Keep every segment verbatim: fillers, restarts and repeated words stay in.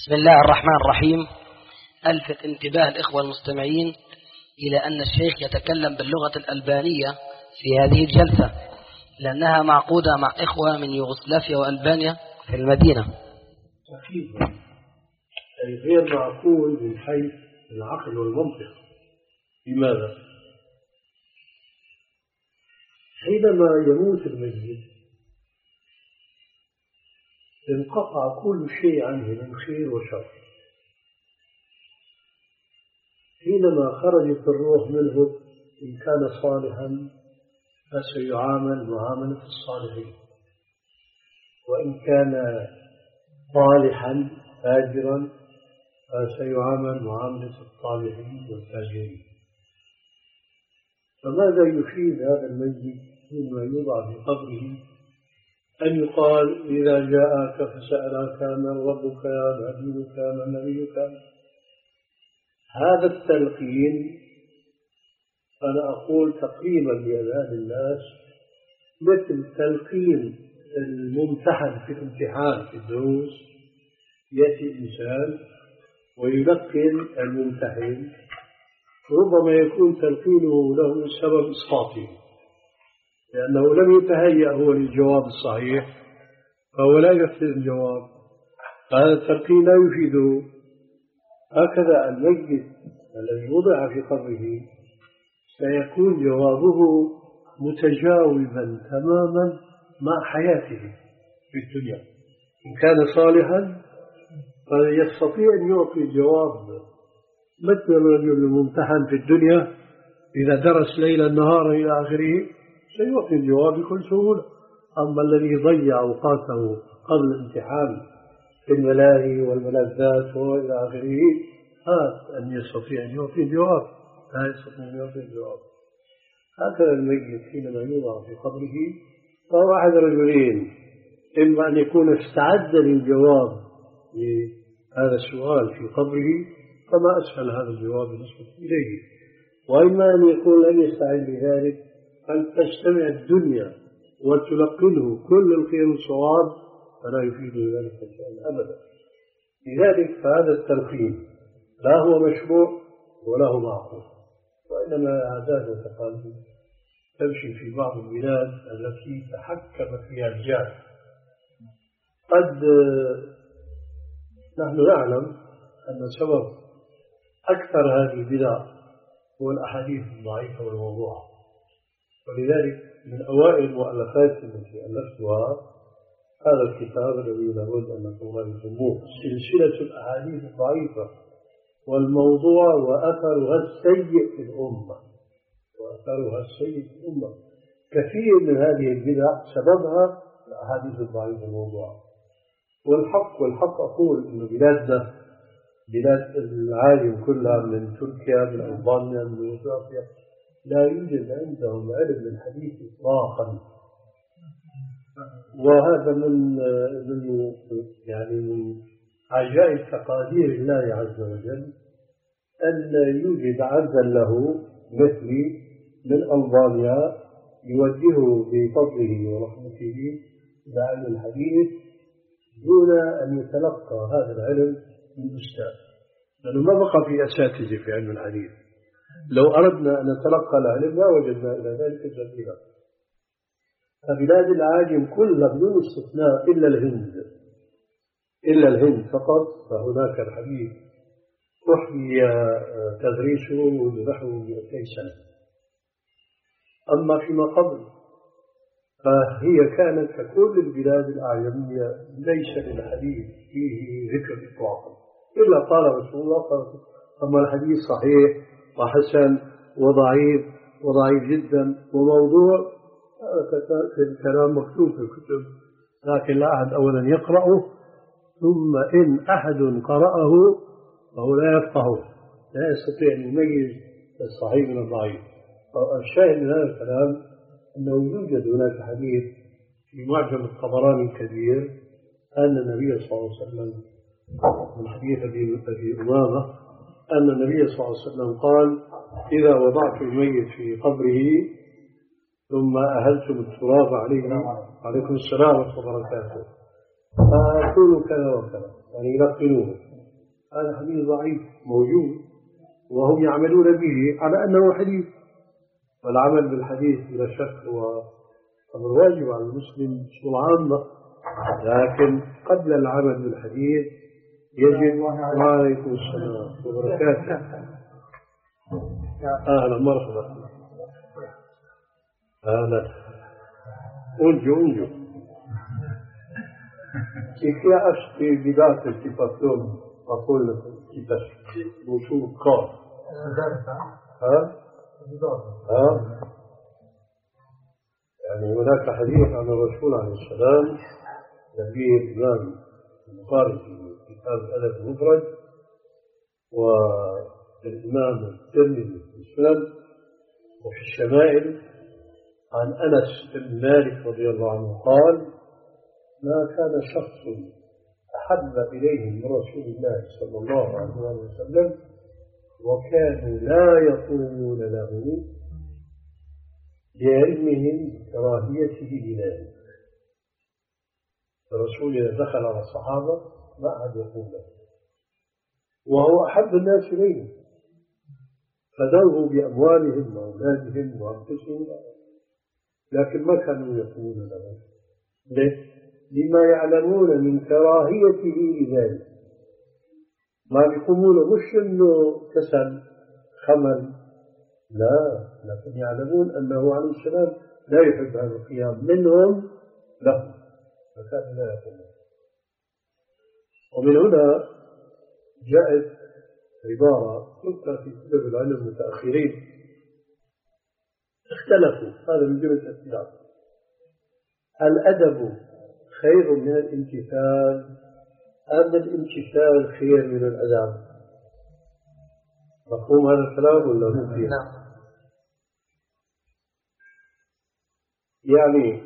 بسم الله الرحمن الرحيم. ألفت انتباه الإخوة المستمعين إلى أن الشيخ يتكلم باللغة الألبانية في هذه الجلسة، لأنها معقودة مع إخوة من يوغوسلافيا وألبانيا في المدينة. أكيد أي غير معقول من حيث العقل والمنطق. لماذا؟ حينما يموت الميت انقطع كل شيء عنه من خير وشر. حينما خرجت الروح منه إن كان صالحا فسيعامل معاملة الصالحين، وإن كان طالحا فاجرا فسيعامل معاملة الطالحين والفاجرين. فماذا يفيد هذا الميت حينما يوضع في قبره أن يقال إذا جاءك فسألك من ربك ما دينك ما نبيك؟ هذا التلقين أنا أقول تقريبا لأذهان الناس مثل تلقين الممتحن في الامتحان في الدروس. يأتي إنسان ويلقن الممتحن، ربما يكون تلقينه له سبب إسقاطه لأنه لم يتهيأ هو للجواب الصحيح، فهو لا يفهم الجواب، هذا التلقين لا يفيده. هكذا الميت الذي وضع في قبره سيكون جوابه متجاوبا تماما مع حياته في الدنيا. إن كان صالحا فيستطيع أن يعطي جواب مثل الرجل الممتحن في الدنيا إذا درس ليلا نهارا إلى آخره سيعطي الجواب بكل سهولة. أما الذي ضيع أوقاته قبل الامتحان في الملاهي والملذات وإلى آخره هذا أن يستطيع أن يعطي الجواب، لا يستطيع أن يعطي الجواب. هكذا الميت حينما يوضع في قبره فهو أحد رجلين: إما أن يكون استعد للجواب لهذا السؤال في قبره فما أسهل هذا الجواب بالنسبة إليه، وإما أن يكون لم يستعد لذلك أن تجتمع الدنيا وتلقنه كل الخير والصواب فلا يفيد ذلك الشيء أبدا. لذلك فهذا التلقين لا هو مشروع ولا هو معقول، وإنما عادات وتقاليد تمشي في بعض البلاد التي تحكم فيها الجهل. قد نحن نعلم أن سبب أكثر هذه البدع هو الأحاديث الضعيفة والموضوعة، ولذلك من أوائل المؤلفات التي ألفتها هذا الكتاب الذي لابد أن نقول يسموه سلسلة الأحاديث الضعيفة والموضوع وأثرها السيء في الأمة وأثرها السيء في الأمة. كثير من هذه البدع سببها الأحاديث الضعيفة والموضوعة. والحق والحق أقول إن بلادنا بلاد العالم كلها من تركيا من ألبانيا من يوغوسلافيا لا يوجد عندهم علم الحديث إطلاقا، وهذا من من يعني من عجائب تقادير الله عز وجل أن يوجد عبدا له مثلي من ألبانيا يوجهه بفضله ورحمته إلى علم الحديث دون أن يتلقى هذا العلم من أستاذ، لأنه ما بقى في أساتذة في علم الحديث. لو أردنا أن نتلقى العلم لا وجدنا إلى ذلك سبيلا. فبلاد العاجم كلها بدون استثناء إلا الهند إلا الهند فقط فهناك الحديث أحيي تدريسه نحو مئتي سنة. أما فيما قبل فهي كانت ككل البلاد الأعجمية ليس للحديث فيه ذكر إطلاقا إلا قال رسول الله قال. أما الحديث صحيح وحسن وضعيف وضعيف جدا وموضوع في الكلام مكتوب في الكتب، لكن لا أحد أولا يقرأه، ثم إن أحد قرأه فهو لا يفقهه، لا يستطيع أن يميز الصحيح من الضعيف. الشاهد من هذا الكلام أنه يوجد هناك حديث في معجم الطبراني الكبير أن النبي صلى الله عليه وسلم من حديث أبي أمامة أن النبي صلى الله عليه وسلم قال: إذا وضعت الميت في قبره ثم أهلتم التراب عليه عليكم السلام ورحمة الله وبركاته فأقولوا كذا وكذا، يعني يلقنوه هذا حديث ضعيف موجود وهم يعملون به على أنه حديث، والعمل بالحديث بلا شك هو أمر واجب على المسلم بصورة عامة، لكن قبل العمل بالحديث يجب. وعليكم السلام وبركاته. أهلا مرحبا. أهلا. أنجو أنجو كيف أشتي بداية الكتابون أقول لكم كتاب وشو قال ها ها يعني هناك حديث عن الرسول عليه السلام فيه الإمام البخاري في كتاب الأدب المفرد والإمام الترمذي في السنن وفي الشمائل عن أنس بن مالك رضي الله عنه قال: ما كان شخص أحب إليهم من رسول الله صلى الله عليه وسلم وكانوا لا يقومون له لعلمهم كراهيته لذلك. الرسول إذا دخل على الصحابة ما أحد يقول له، وهو أحب الناس إليهم، فدوه بأموالهم وأولادهم وأنفسهم، لكن ما كانوا يقولون له. ليه؟ لما يعلمون من كراهيته لذلك. ما يقومون مش إنه كسل خمل، لا، لكن يعلمون أنه عليه السلام لا يحب هذا القيام منهم له، فكان لا يقوم. ومن هنا جاءت عبارة تذكر في كتب العلم المتأخرين اختلفوا، هذا من جملة الاختلاف: الأدب خير من الامتثال أم الامتثال خير من الأدب؟ مفهوم هذا الكلام ولا ممكن؟ نعم. يعني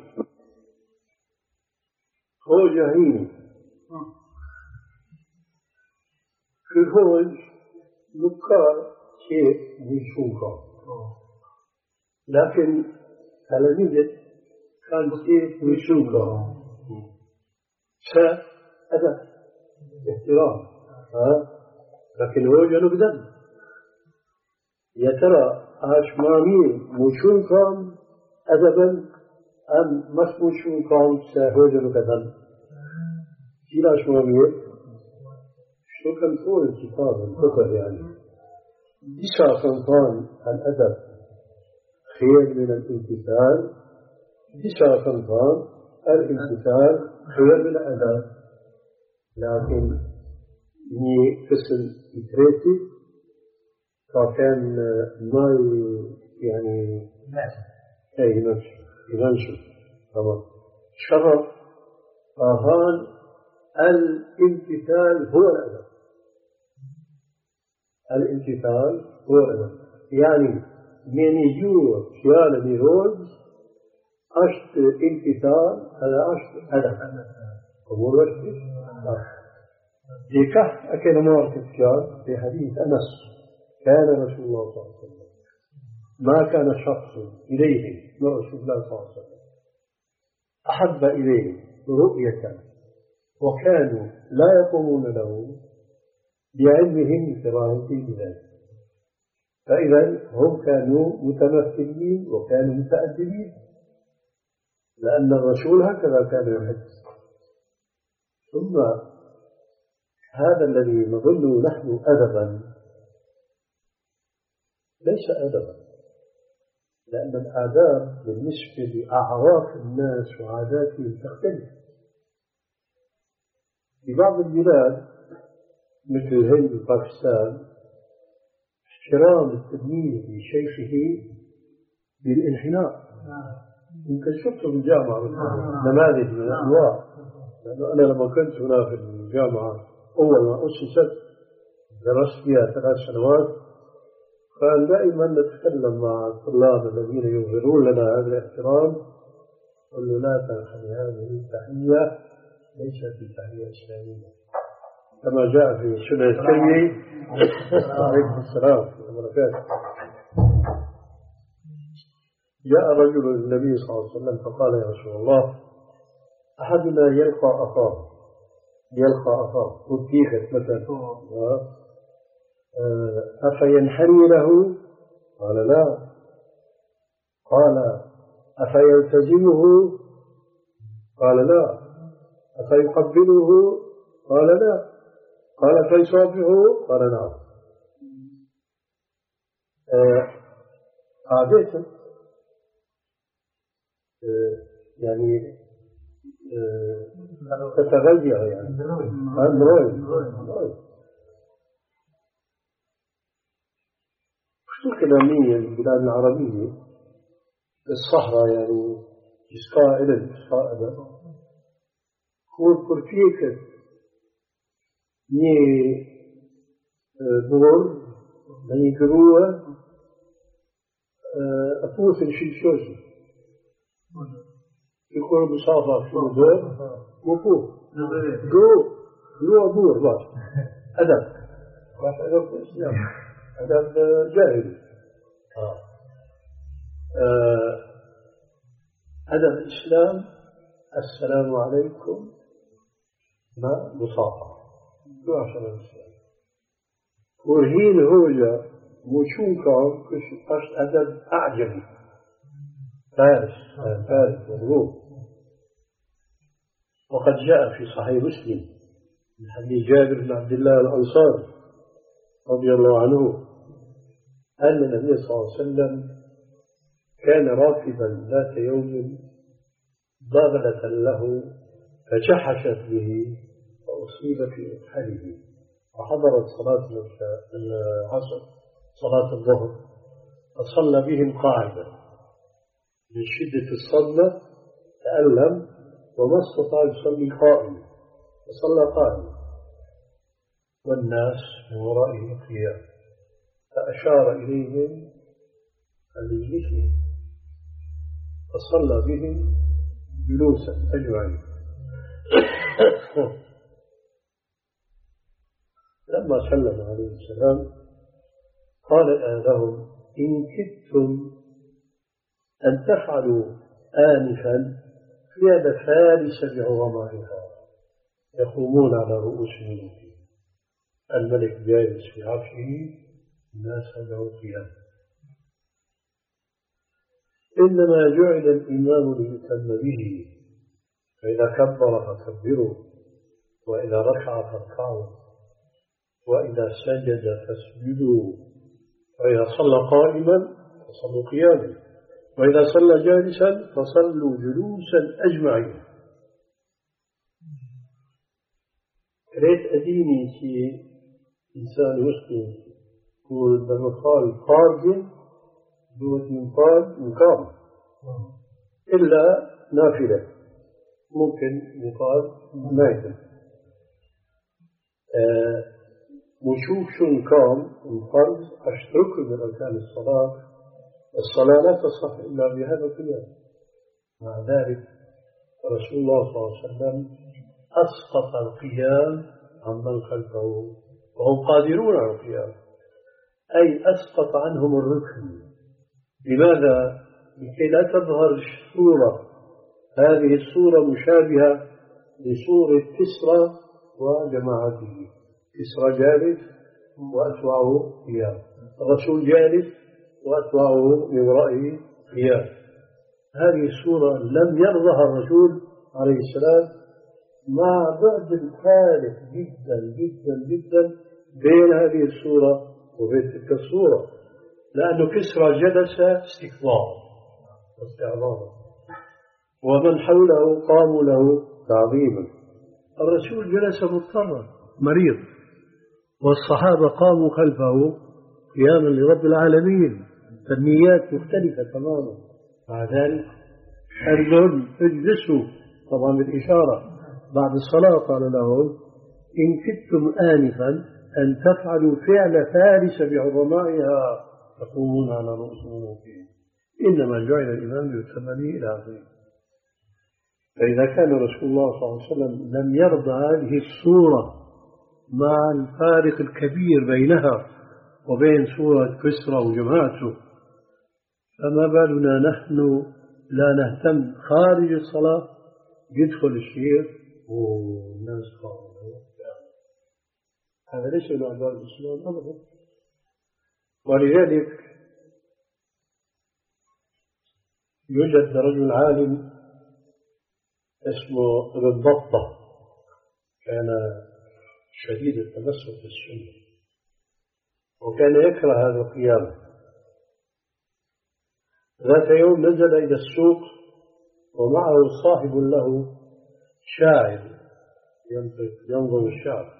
هو جهيني في هوج نكار شيء بيشوفه، لكن تلاميذ كان شيء بيشوفه فأدب احترام، لكن هو جنوب دم. يا ترى أشمامي مشوكم أدبا أم مش مشوكم سهوجن كذا؟ كلا أشمامي شو كان طول الكتاب الكتب يعني إيش كان الأدب خير من الامتثال، إيش كان الامتثال خير من الأدب، لكن ني فصل إتريتي فكان ما يعني أي نفس ينشر تمام شرف أهان الامتثال هو الأدب. الامتثال هو الأدب يعني من يجور خيال ميروز أشت امتثال هذا أشت أدب أمور وشتي ديكه أكيد مارك الكتاب في حديث أنس: كان رسول الله صلى الله عليه وسلم ما كان شخص إليه من رسول الله صلى الله عليه وسلم أحب إليه رؤية وكانوا لا يقومون له بعلمهم كراهيته بذلك. فإذا هم كانوا متمثلين وكانوا متأدبين، لأن الرسول هكذا كان يحب. ثم هذا الذي نظن نحن أدبا ليس أدبا، لأن الآداب بالنسبة لأعراف الناس وعاداتهم تختلف. في بعض البلاد مثل الهند وباكستان احترام التلميذ لشيخه بالانحناء. يمكن شفته في الجامعة نماذج من الأنواع، لأنه أنا لما كنت هنا في الجامعة أول ما أسست درست فيها ثلاث سنوات، كان دائما نتكلم مع الطلاب الذين يظهرون لنا هذا الاحترام، قل له: لا تنحني، هذه التحية ليست بتحية إسلامية، كما جاء في سنة الترمذي. عليكم السلام وبركاته. جاء رجل للنبي صلى الله عليه وسلم فقال: يا رسول الله، أحدنا يلقى أخاه يلقى أخاه وتيخت مثلا أفينحني له؟ قال لا. قال أفيلتزمه؟ قال لا. أفيقبله؟ قال لا. قال أفيصافحه؟ قال نعم. عادة آه يعني آه تتغير يعني أندرويد شو كلامية البلاد العربية الصحراء يعني إسقاء إلى إسقاء إلى هو كرتيك ني دور ني جروة أفوس الشيء شوزي يكون بصافة في الدور وفوق جو جو دور باش أدب باش أدب في الإسلام أدب جاهلي أدب الإسلام السلام عليكم مع مصافة شو عشان الإسلام ورهين هوجة وشوكا كش أشت أدب أعجبي فارس فارس والروم. وقد جاء في صحيح مسلم من حديث جابر بن عبد الله الأنصاري رضي الله عنه أن النبي صلى الله عليه وسلم كان راكبا ذات يوم ضغلة له فجحشت به فأصيب في أكحله وحضرت صلاة العصر صلاة الظهر فصلى بهم قاعدا من شدة الصدمة تألم وما استطاع يصلي قائما فصلى قائما والناس من ورائه قيام فأشار إليهم أن يجلسوا فصلى بهم جلوسا أجمعين. لما سلم عليه السلام قال لهم إن كدتم أن تفعلوا آنفا فعل فارس بعظمائها يقومون على رؤوس ملوكهم الملك جالس في عرشه الناس له قيام. إنما جعل الإمام ليتم به فإذا كبر فكبروا وإذا ركع فاركعوا وإذا سجد فاسجدوا وإذا صلى قائما فصلوا قياما وإذا صلى جالسا فصلوا جلوسا أجمعين. ريت أديني شيء إنسان مسلم يقول لما قال قارب دوت من قال مقام إلا نافلة ممكن يقال نايفل آه وشوف شو نقام الفرض أشترك من أركان الصلاة. الصلاة لا تصح إلا بهذا القيام. مع ذلك رسول الله صلى الله عليه وسلم أسقط القيام عمن خلفه وهم قادرون على القيام أي أسقط عنهم الركن. لماذا؟ لكي لا تظهر الصورة هذه الصورة مشابهة لصورة كسرى وجماعته. كسرى جالس وأتبعه قيام الرسول جالس وأتبعه من ورائه قيام. هذه الصورة لم يرضها الرسول عليه السلام مع بعد الفارق جدا جدا جدا بين هذه الصورة وبين تلك الصورة لأنه كسرى جلس استكبار واستعظام ومن حوله قاموا له تعظيما. الرسول جلس مضطرا مريض والصحابة قاموا خلفه قياما لرب العالمين. فالنيات مختلفة تماما. مع ذلك قال لهم اجلسوا طبعا بالإشارة بعد الصلاة. قال لهم إن كدتم آنفا أن تفعلوا فعل فارس بعظمائها تقومون على رؤوس ملوكهم إنما جعل الإمام ليتم به إلى آخره. فإذا كان رسول الله صلى الله عليه وسلم لم يرضى هذه الصورة مع الفارق الكبير بينها وبين صورة كسرى وجماعته فما بالنا نحن لا نهتم خارج الصلاة يدخل الشيخ والناس قالوا هذا ليس من أعضاء الإسلام أبدا. ولذلك يوجد رجل عالم اسمه ابن بطة، كان شديد التمسك بالسنة وكان يكره هذا القيام. ذات يوم نزل إلى السوق ومعه صاحب له شاعر ينظم الشعر،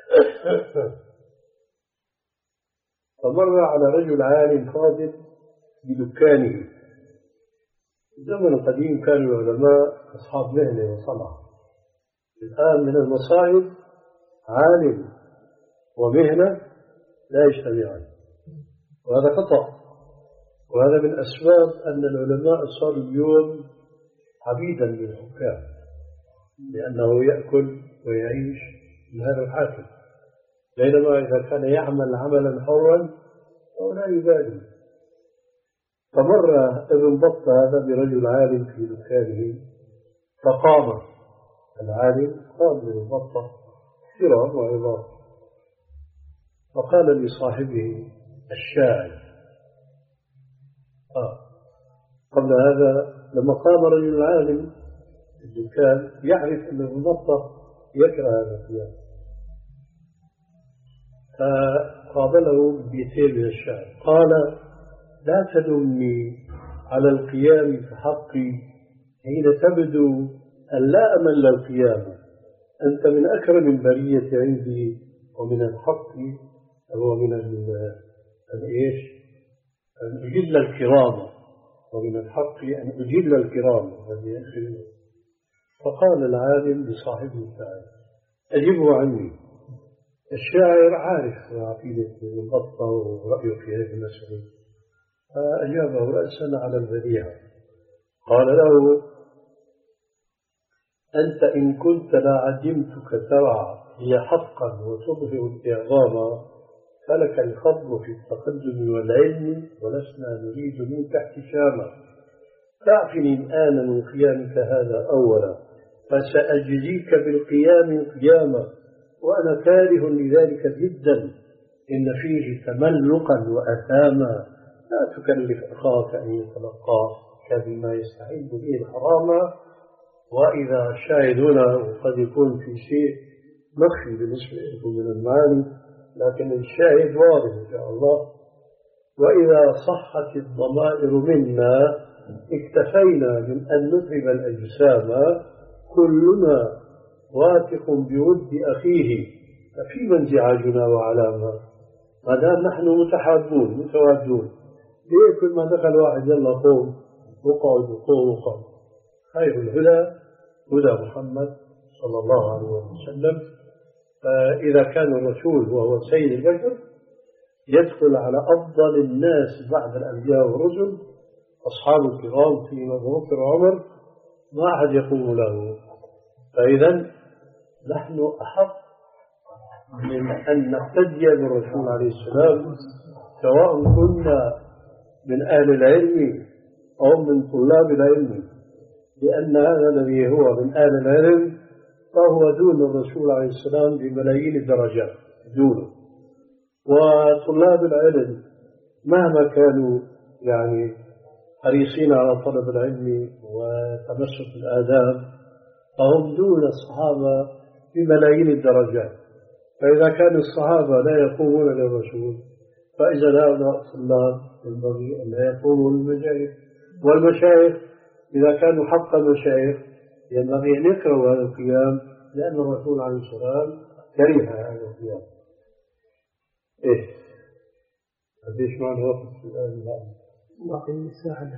فمر على رجل عالم فاضل بدكانه. في الزمن القديم كانوا العلماء أصحاب مهنة وصنعة، الآن من المصائب عالم ومهنة لا يجتمعان، وهذا خطأ. وهذا من أسباب أن العلماء صاروا اليوم عبيدا للحكام، لأنه يأكل ويعيش من هذا الحاكم، بينما إذا كان يعمل عملا حرا فهو لا يبالي. فمر ابن بطة هذا برجل عالم في دكانه، فقام العالم، قام ابن بطة كرام وعظام، فقال لصاحبه الشاعر آه. قبل هذا لما قام رجل العالم في الدكان يعرف أن ابن بطة يكره هذا القيام، فقابله ببيتين من الشعر، قال: لا تلمني على القيام فحقي حين تبدو أن لا أمل القيام، أنت من أكرم البرية عندي، ومن الحق هو من الإيش أن أجل الكرام، ومن الحق أن أجل الكرام. فقال العالم لصاحبه الشاعر: أجبه عني. الشاعر عارف عقيدة ابن بطة ورأيه في هذه المسألة، فأجابه رأسا على البديهة، قال له: أنت إن كنت لعدمتك ترعى هي حقا وتظهر الإعظام، فلك الفضل في التقدم والعلم، ولسنا نريد منك احتشاما. تعفني الآن من قيامك هذا أولا، فسأجزيك بالقيام قياما، وأنا كاره لذلك جدا، إن فيه تملقا وأثاما. لا تكلف أخاك أن يتلقاك بما يستعد به الحرام. وإذا الشاهد هنا قد يكون في شيء مخفي بالنسبة لكم من المعاني، لكن الشاهد واضح إن شاء الله. وإذا صحت الضمائر منا اكتفينا من أن نتعب الأجسام، كلنا واثق بود أخيه، ففيما انزعاجنا وعلامة؟ ما دام نحن متحابون متوادون، ليه كل ما دخل واحد يلا قوم وقعد وقوم وقعد؟ خير الهدى هدى محمد صلى الله عليه وسلم. فإذا كان الرسول وهو سيد البشر يدخل على أفضل الناس بعد الأنبياء والرسل أصحاب الكرام في أبو بكر وعمر، ما أحد يقوم له. فإذا نحن أحق من أن نقتدي بالرسول عليه السلام، سواء كنا من أهل العلم أو من طلاب العلم، لأن هذا الذي هو من أهل العلم فهو دون الرسول عليه السلام بملايين الدرجات دونه. وطلاب العلم مهما كانوا يعني حريصين على طلب العلم وتمسك الآداب فهم دون الصحابة بملايين الدرجات. فإذا كان الصحابة لا يقومون للرسول، فإذا هؤلاء الطلاب ينبغي أن لا يقوموا للمشايخ، والمشايخ إذا كانوا حق المشايخ ينبغي أن يكرهوا هذا القيام، لأن الرسول عليه السلام كره هذا القيام. إيه قديش معنا وقت الآن؟ باقي ساعة.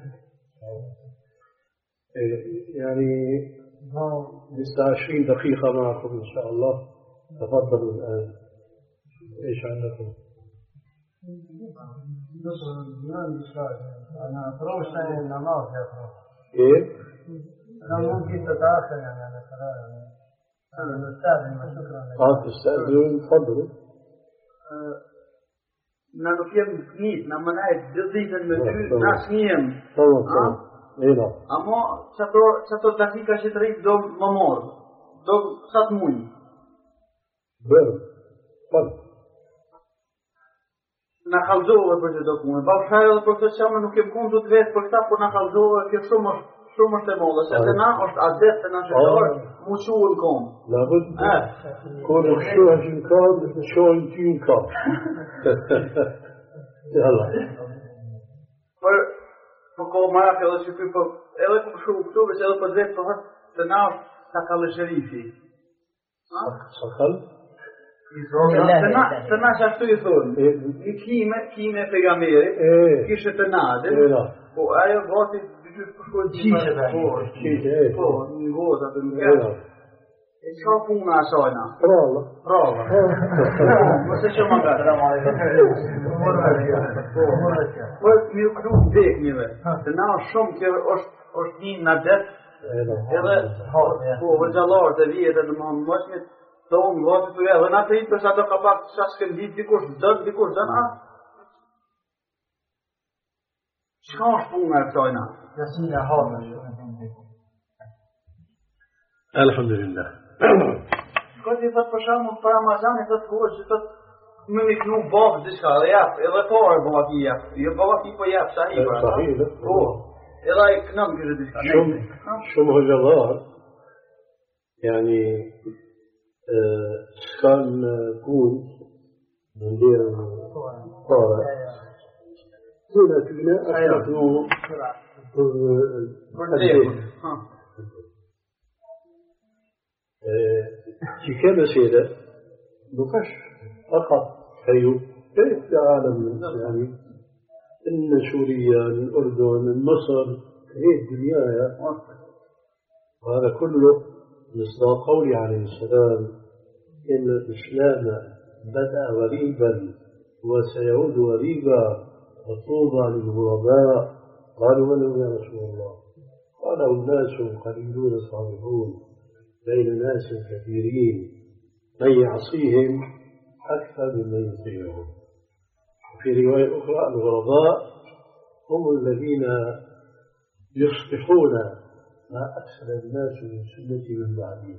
إيه يعني لسه عشرين دقيقة معكم إن شاء الله. تفضلوا الآن. إيش عندكم؟ أنا أتروش يعني النماذج يا أخي. إيه؟ أنا ممكن تتأخر يعني أنا كلام يعني أنا مستأذن شكرا. قال تستأذن تفضلوا. När du fick kniv, när man är dessutom med ut, nasniem. طبعا طبعا. إيه لا. Amo, sato sato dakika شتريك dom mamor, dom satmuni. بر. طيب na kallëzove për çdo punë. Bashkëria edhe për këtë çamë nuk kem kundut vetë për këtë, por na kallëzove kjo shumë është shumë është e mollë, sepse na është adet të na shëtor, mu shuën kom. لابد كون الشوهج نكاد مثل شوهج تي نكاد يلا Për për kohë marrë edhe që ky po edhe po shumë këtu veç edhe për vetë për të na është sakallë sherifi. سخل Të na të na ashtu i thonë. I kime kime pejgamberit, kishte të nadën. Po ajo voti dy të shkojnë gjithë po, Qishte, po, një vota të nuk e. E çka puna asajna? Prova. Prova. Mos e shoh magari. Po mi u këtu vdeknive. Të na shumë që është është një nadet. Edhe po vëxhallar të vjetë të më mëshmit tonë voti të edhe na të i për sa të ka pak sa skëndit dikush dën dikush dën a çka është puna e këtojna? Jasina harme. Alhamdulillah. Këtë i thëtë për shamu për Ramazan i thëtë kohë që thëtë më mi knu babë diska dhe japë, edhe pare babë i japë, jo babë i po japë sa i për ata. Po, edhe i knëm kështë diska. Shumë, shumë hëgjallar, yani s'kan punë në ndirën pare, Kuna tuna أخذوا في كما سيدة نقش فقط أيوب كيف العالم الإسلامي إن سوريا الأردن مصر هي الدنيا وهذا كله مصداق قولي عليه السلام إن الإسلام بدأ غريبا وسيعود غريبا وطوبى للغرباء قالوا من هو يا رسول الله قال الناس قليلون صالحون بين ناس كثيرين من يعصيهم أكثر ممن يطيعهم. في رواية أخرى الغرباء هم الذين يصلحون ما أكثر الناس من سنتي من بعدي.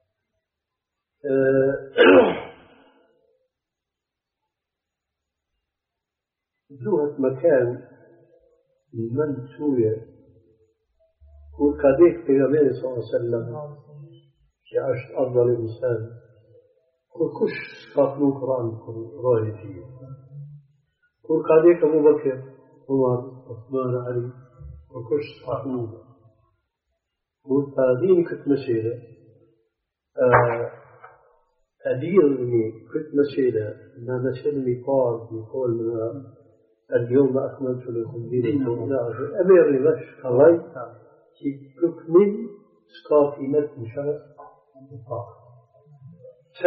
لغة مكان من سوريا وكذلك في النبي صلى الله عليه وسلم يعيش أفضل إنسان وكش قاتلوا القرآن رايتي وكذلك أبو بكر عمر عثمان علي وكش قاتلوا وهذه كنت مسيرة أديرني كنت مسيرة ما مسيرني قال يقول من اليوم أكملت لكم دينكم أمير لمش خلاي في كل سكافينة مشارك س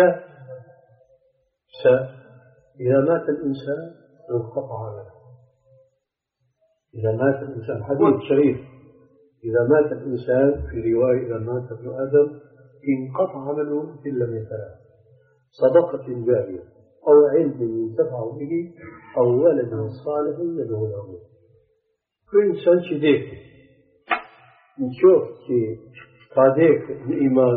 س إذا مات الإنسان انقطع عمله. إذا مات الإنسان حديث شريف إذا مات الإنسان في رواية إذا مات ابن آدم انقطع عمله إلا من ثلاث صدقة جارية أو علم ينتفع به أو ولد صالح يدعو له. كل إنسان شديك نشوف في قاديك الإيمان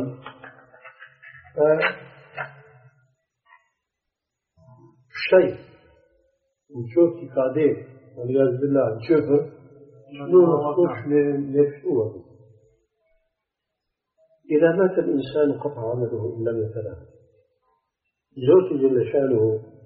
شيء نشوف في قاديك والعياذ بالله نشوفه شنو نخش نفسوه. إذا مات الإنسان قطع عمله إن لم يتلاه. زوجي جل شانه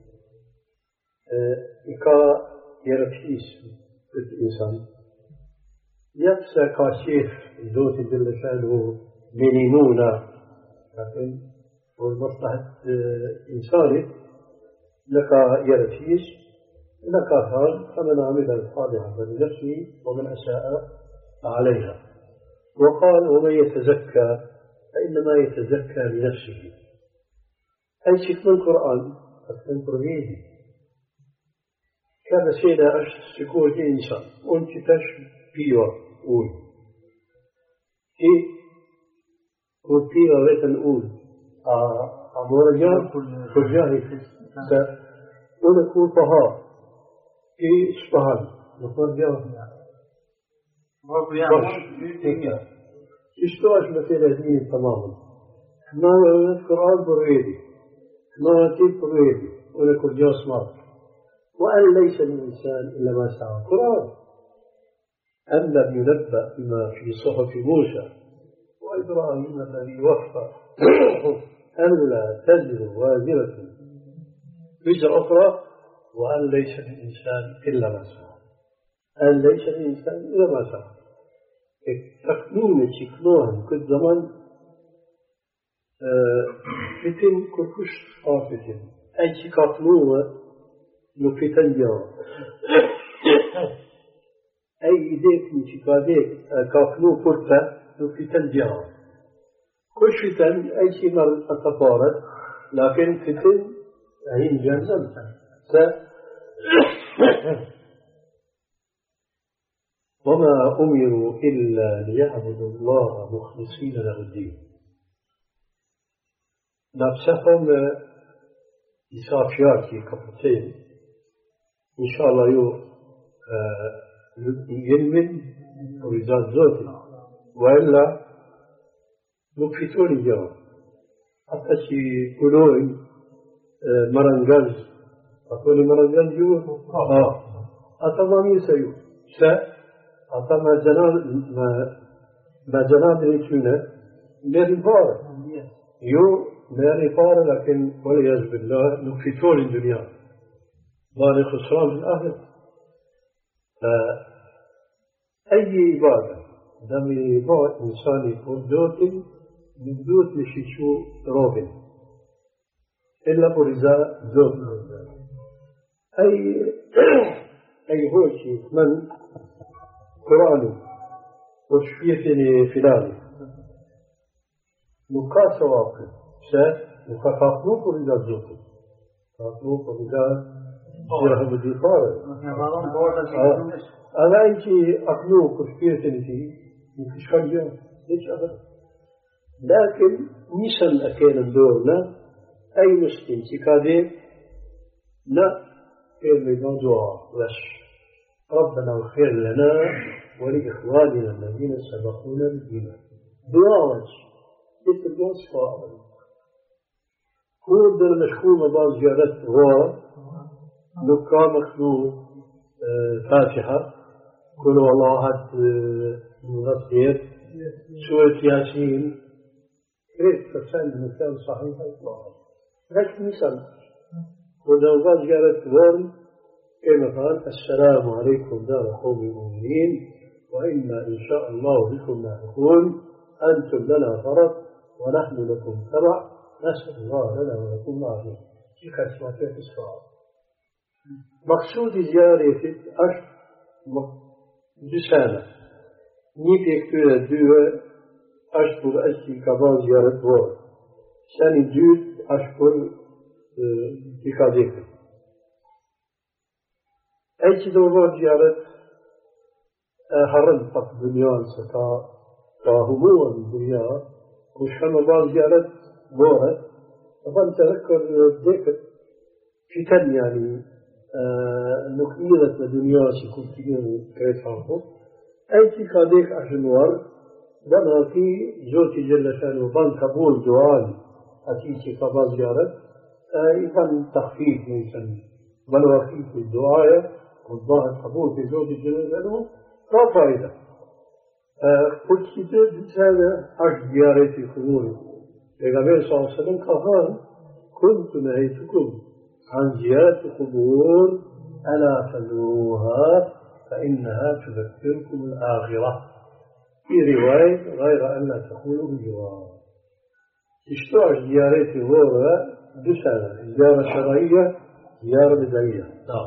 إكا يرفيس الإنسان يبسى كاشيخ زوجي جل شانه منينونا لكن والمصلحة إنساني لك يرفيس لك فعل فمن عمل الصالحة فلنفسه ومن أساء عليها. وقال ومن يتزكى فإنما يتزكى لنفسه. أي شيء من القرآن أتنكر به كان سيدا أشت سكور دي إنسان وانت تش بيوا قول كي قول بيوا ويتن قول أمور الجار كل جاهي ونقول طها كي اسفهان نقول جاهي اشتواش مثل هذه تماما ما القرآن بريدي نواتي قريبي ولا كرجوس مات وأن ليس الإنسان إلا ما سعى القرآن أن لم ينبأ بما في صحف موسى وإبراهيم الذي وفى أن لا تزر وازرة وزر أخرى وأن ليس الإنسان إلا ما سعى أن ليس الإنسان إلا ما سعى تقنون تكنوهم كل زمان فتن كركش خافتن أي تقنوه نفتن جاء أي إيديك نتكاديك كافنو فرطة نفتن جاء كل فتن أي شيء مر أتفارد لكن فتن هي جهنم س وما أمروا إلا ليعبدوا الله مخلصين له الدين نفسهم إسافياتي كفتين إن شاء الله يو ينمن ورزاد زوتي وإلا نكفتوني جاو حتى شي كلوي مرنجاز أقولي مرنجاز يو آه أتمامي سيو س أتما جناب ما جناب ريتونا ماري فار يو ماري فار لكن والعياذ بالله نكفتوني الدنيا ماري خسران في الآخر أي عبادة دم عبادة إنساني فردوت من دوت لشيشو روبن إلا برزاء زوت أي أي هو شيء من قرآن وشفيتني فلاني مكاسة واقع سا مكافاقنو برزاء زوت فاقنو برزاء جرهم الدفار أنا أنتي أقنو كشفيتني فيه مكشفان جاء ليش أبدا لكن نيسان أكينا دورنا أي مسلم تكادي لا كير دعاء وش ربنا الخير لنا ولإخواننا الذين سبقونا بالإيمان دعاء وش يتبقى صفاء كود المشكومة بعض زيارات غار نكا مخلوق فاتحة كل والله هات مغطير سورة ياسين كيف تفسير المثال صحيح إطلاقا لكن مثال ولو بعض زيارات غار كما قال السلام عليكم دار قوم المؤمنين وإنا إن شاء الله بكم لاحقون أنتم لنا فرط ونحن لكم تبع نسأل الله لنا ولكم معه في كلمة في الصلاة مقصود زيارة أشهر جسالة نيت كتير دوا أشهر أشي كمان زيارة وار سنة جود أشهر تكاديك أي شيء دوا زيارة هرن فق دنيا ستا كهموم الدنيا مش هم بعض زيارة وار طبعا تذكر ذكر فتن يعني نكملت الدنيا سيكون كثير كريت عنه أي شيء كاديك أشنوار بنا في زوجي جل شانه بان قبول دعاء أتيتي قبل زيارة إذا تخفيف من سن بنا في الدعاء والله قبول في زوجي جل شانه لا فائدة قلت كده بسنة عشر زيارتي خموري لقبل صلى الله عليه وسلم قال كنت نهيتكم عن زيارة القبور ألا فزوروها فإنها تذكركم الآخرة في رواية غير أن لا تقولوا بجوار اشتوى زيارة غورة دسالة زيارة شرعية زيارة بدعية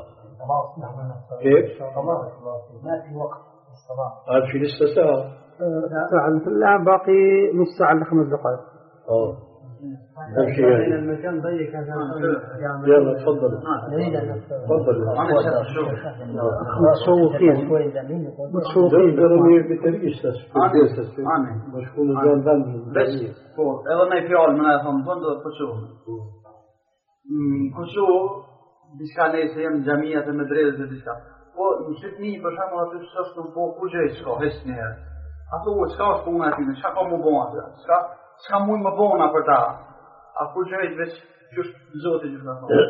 كيف؟ ما في وقت الصلاة قال في لسه ساعة ساعة الآن باقي نص ساعة لخمس دقائق اه امشي يعني المكان ضيق يلا تفضل تفضل متشوقين متشوقين درمي بتريش مشكون جان دم بس eller nej fjol men jag har fått på så på så vi ska läsa hem jamia till medrese vi ska och ni på samma att du ska stå på projekt ska hästen här att du ska spåna till ska komma barn ska ska må med barna för det att projekt vis Qështë Zoti ju na thonë.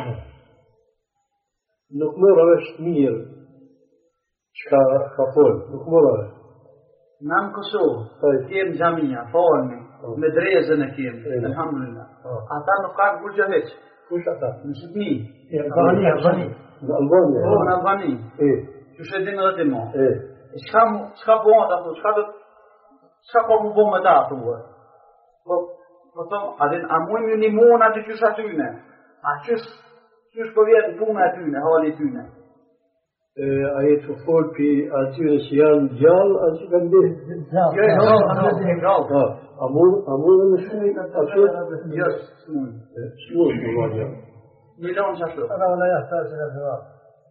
Nuk mora është mirë çka ka folë, nuk mora. Na në Kosovë, kemë xhamia, falmi, medrezën e kemë, alhamdulillah. Ata nuk kanë kur gjë heq. Kush ata? Në Shqipni. Në Albani, Albani. Në Albani. Po, në Albani. E. Që shedinë edhe ti mo. E. Çka çka bën ata thonë, çka do çka po mu bën me ta thua. Po, po thon, a din a mund ju nimon aty që aty ne. A ç's ç's po vjen puna aty ne, hali aty ne. A jetë të folë për atyre që janë gjallë, a që kanë dhe? Jo, jo, në gjallë. A mundë në shumë atë? Jo, shumë. Shumë të vajja. Milon që ashtu. أنا ولا يحتاج إلى جواب.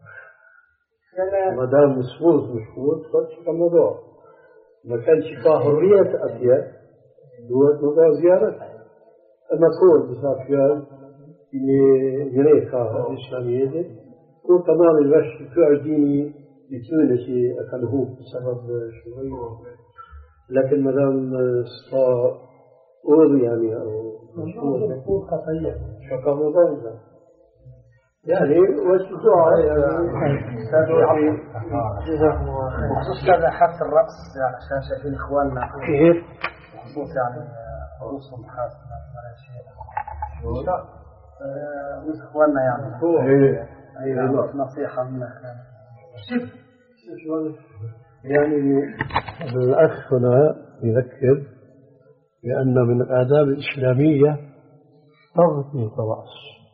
Ma damë në shmuz në shmuz, të që ka më do. Në kanë që ka hërrijet atje, duhet më ka zjarët. E më kohë, disa fjallë, një njërej ka islamijete, kur të marrë në veshë të është dini i tyne që e kanë hukë për sabab shmërijo. Lakin më damë s'ka urë yani, نقول خطية. që ka më dojnë. يعني وش الدعاء بخصوص هذا حرف الرأس يعني عشان شايفين إخواننا كيف؟ بخصوص يعني رؤوسهم حاسة ولا شيء. رؤوس إخواننا يعني. أيوة نصيحة منك. يعني الأخ هنا يذكر بأن من الآداب الإسلامية تغطية الرأس.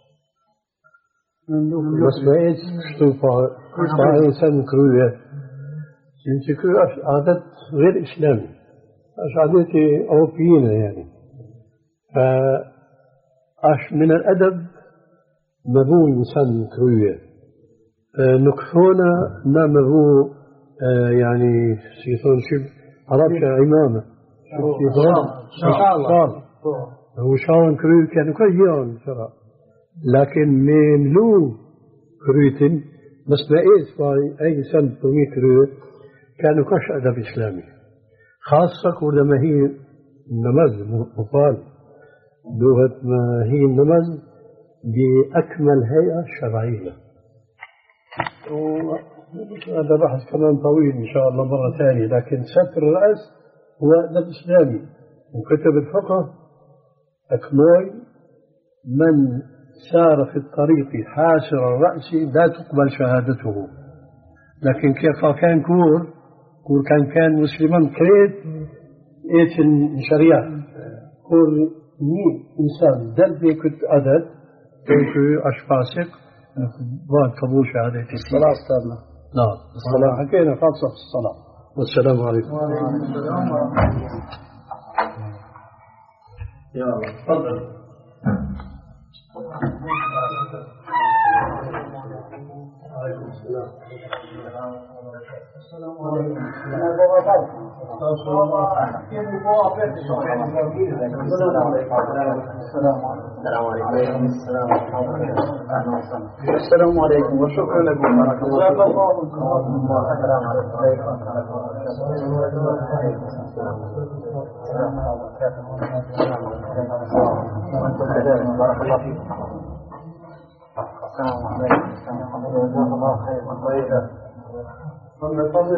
بس ما إيش شوفه كل إنسان كرويه يمكن كل عادات غير إسلامي أش عادات أوروبيين يعني فأش من الأدب مبو إنسان كرويه نكفونا ما مبو يعني سيطان شب عرب عمامة سيطان شال هو شاون كرويه كانوا كيان شرع لكن من لو كرويتن بس ما إيش أي سنة طويل كرويت كانوا كش أدب إسلامي خاصة كلما هي النمز مطال لغة ما هي النمز بأكمل هيئة شرعية وهذا بحث كمان طويل إن شاء الله مرة ثانية لكن ستر الرأس هو أدب إسلامي وكتب الفقه أكمل من سار في الطريق حاسر الرأس لا تقبل شهادته لكن كيف كان كور كور كان كان مسلما كريت ايش الشريعة كور مين إنسان دل بيكت عدد كيف أشفاسق بعد قبول شهادة الصلاة أستاذنا. نعم الصلاة حكينا خاصة في الصلاة. والسلام عليكم. يا الله تفضل. عليكم السلام. السلام عليكم. السلام عليكم وشكرا لكم. بارك الله فيكم. السلام عليكم. جزاك الله خيرا طيبا. تفضل تفضل.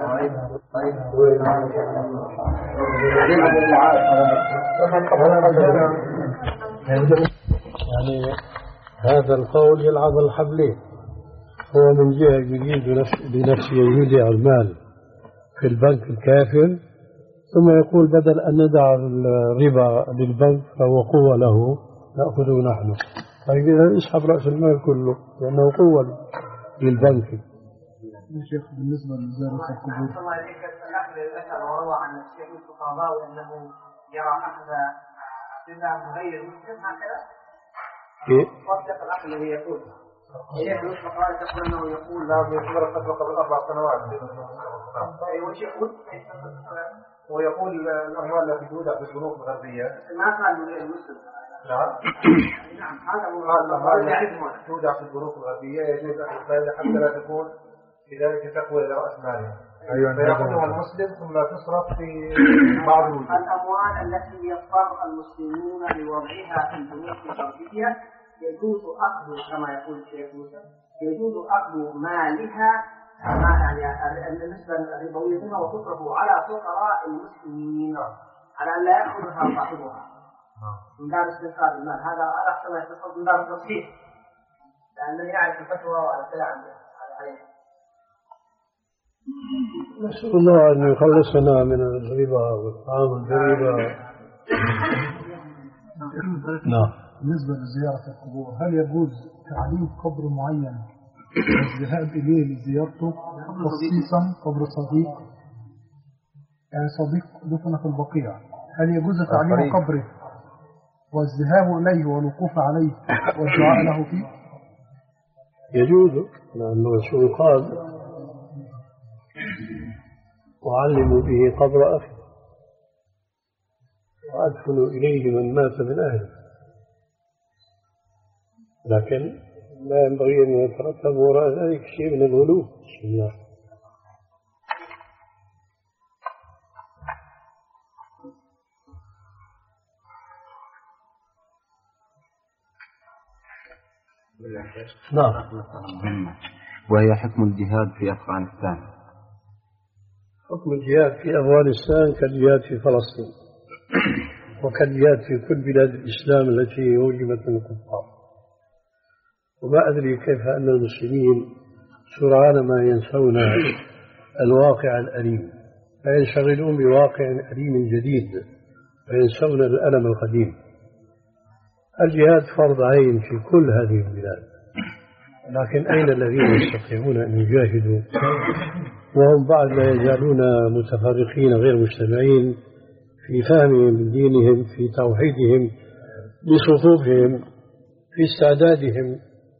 يعني هذا القول يلعب الحبلين هو من جهة يريد بنفسه يودع المال في البنك الكافر ثم يقول بدل أن ندع الربا للبنك فهو قوة له نأخذه نحن طيب إذا اسحب رأس المال كله لأنه قوة للبنك. شيخ بالنسبة لزيارة القبور. الله عليك الأخ ذكر وروى عن الشيخ الفقهاء أنه يرى أخذ سلام غير مسلم هكذا. كيف؟ صدق الأخ الذي يقول الشيخ الفقهاء يقول أنه يقول لازم يعتبر الفتوى قبل أربع سنوات. أيوة الشيخ ويقول الأموال التي تودع في البنوك الغربية. ما قال غير مسلم. نعم. نعم هذا هو الأموال التي تودع في البنوك الغربية يجوز أخذ الفائدة حتى لا تكون في ذلك تقوى إلى رأس مالها. فيأخذها المسلم ثم تصرف في بعض الوجوه. الأموال التي يضطر المسلمون لوضعها في البنوك الغربية يجوز أخذ كما يقول الشيخ موسى يجوز أخذ مالها يعني بالنسبة للربوية منها وتصرف على فقراء المسلمين على أن لا يأخذها صاحبها من باب استنقاذ المال. هذا أحسن ما يتصرف من باب التصحيح لأنني أعرف الفتوى والكلام عليه. نسأل الله أن يخلصنا من الربا والطعام بالربا. نعم. بالنسبة لزيارة القبور هل يجوز تعليم قبر معين والذهاب إليه لزيارته خصيصا قبر صديق يعني صديق دفن في البقيع هل يجوز تعليم قبره والذهاب إليه والوقوف عليه والدعاء له فيه؟ يجوز لأنه شو قال وعلموا به قبر أخي وأدخلوا إليه من مات من أهله لكن لا ينبغي أن يترتب وراء ذلك شيء من الغلو. بسم الله. نعم. وهي حكم الجهاد في أفغانستان. حكم الجهاد في أفغانستان كالجهاد في فلسطين وكالجهاد في كل بلاد الإسلام التي هجمت من الكفار. وما أدري كيف أن المسلمين سرعان ما ينسون الواقع الأليم فينشغلون بواقع أليم جديد وينسون الألم القديم. الجهاد فرض عين في كل هذه البلاد لكن أين الذين يستطيعون أن يجاهدوا وهم بعد لا يزالون متفرقين غير مجتمعين في فهمهم من دينهم في توحيدهم بصفوفهم في استعدادهم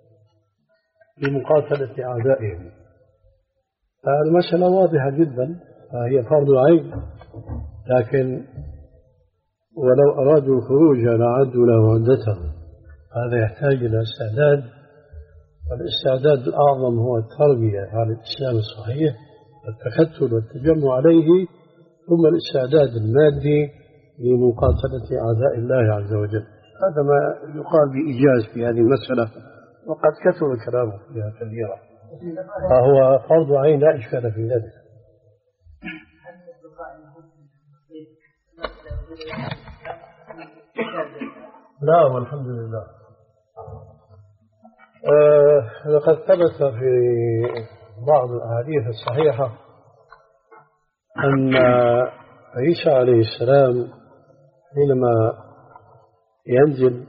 لمقاتلة أعدائهم. فالمسألة واضحة جدا فهي فرض عين لكن ولو أرادوا الخروج لأعدوا له عدتهم. هذا يحتاج إلى استعداد والاستعداد الأعظم هو التربية على الإسلام الصحيح والتكتل والتجمع عليه ثم الاستعداد المادي لمقاتلة أعداء الله عز وجل. هذا ما يقال بإيجاز في هذه المسألة وقد كثر الكلام فيها كثيرا فهو فرض عين لا إشكال في ذلك. لا والحمد لله. آه لقد ثبت في بعض الأحاديث الصحيحة أن عيسى عليه السلام حينما ينزل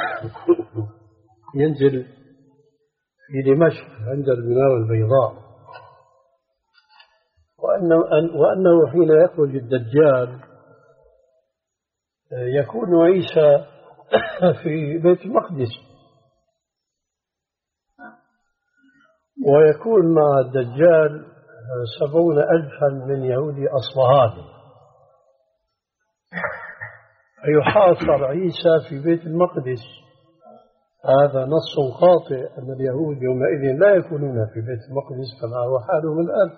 ينزل في دمشق عند المنارة البيضاء وأنه, وأنه حين يخرج الدجال يكون عيسى في بيت المقدس ويكون مع الدجال سبعون ألفا من يهودي أصفهان فيحاصر عيسى في بيت المقدس. هذا نص قاطع أن اليهود يومئذ لا يكونون في بيت المقدس كما هو حالهم الآن.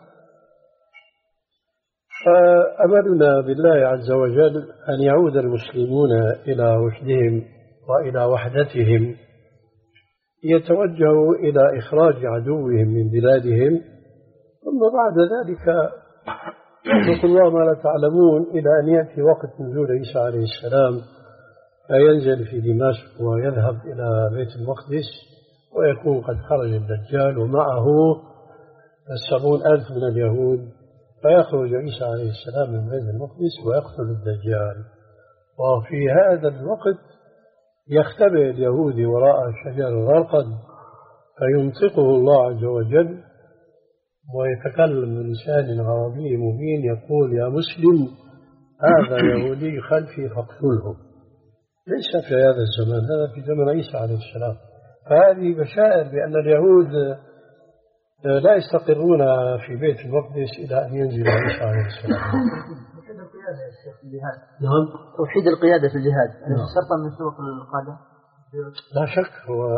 فأملنا بالله عز وجل أن يعود المسلمون إلى رشدهم وإلى وحدتهم يتوجهوا إلى إخراج عدوهم من بلادهم ثم بعد ذلك يترك الله ما لا تعلمون إلى أن يأتي وقت نزول عيسى عليه السلام فينزل في دمشق ويذهب إلى بيت المقدس ويكون قد خرج الدجال ومعه السبعون ألف من اليهود فيخرج عيسى عليه السلام من بيت المقدس ويقتل الدجال. وفي هذا الوقت يختبئ اليهودي وراء شجر الغرقد فينطقه الله عز وجل ويتكلم بلسان عربي مبين يقول يا مسلم هذا يهودي خلفي فاقتله. ليس في هذا الزمان هذا في زمن عيسى عليه السلام. فهذه بشائر بأن اليهود لا يستقرون في بيت المقدس إلى أن ينزل عيسى عليه السلام. توحيد القيادة يا شيخ في الجهاد. نعم. توحيد القيادة في الجهاد. شرطا من شروط القادة. لا شك هو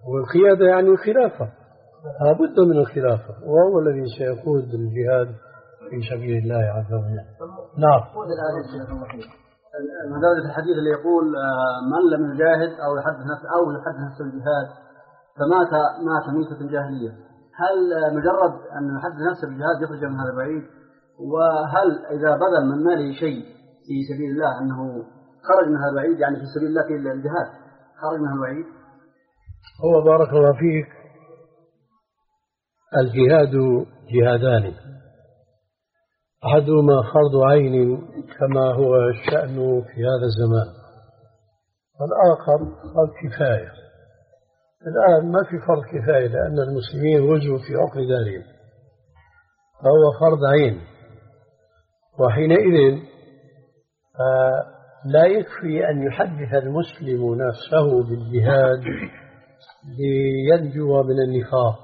والقيادة يعني الخلافة. لابد من الخلافة وهو الذي سيقود الجهاد في سبيل الله عز وجل. نعم. مدارس الحديث اللي يقول من لم يجاهد أو يحدث نفسه أو يحدث نفسه الجهاد فمات مات ميتة جاهلية، هل مجرد أن يحدث نفسه بالجهاد يخرج من هذا الوعيد؟ وهل إذا بذل من ماله شيء في سبيل الله أنه خرج من هذا الوعيد، يعني في سبيل الله في الجهاد خرج من هذا الوعيد؟ هو بارك الله فيك، الجهاد جهادان، أحدهما فرض عين كما هو الشأن في هذا الزمان، والآخر فرض كفاية. الآن ما في فرض كفاية لأن المسلمين وجوا في عقر دارهم، فهو فرض عين، وحينئذ لا يكفي أن يحدث المسلم نفسه بالجهاد لينجو من النفاق،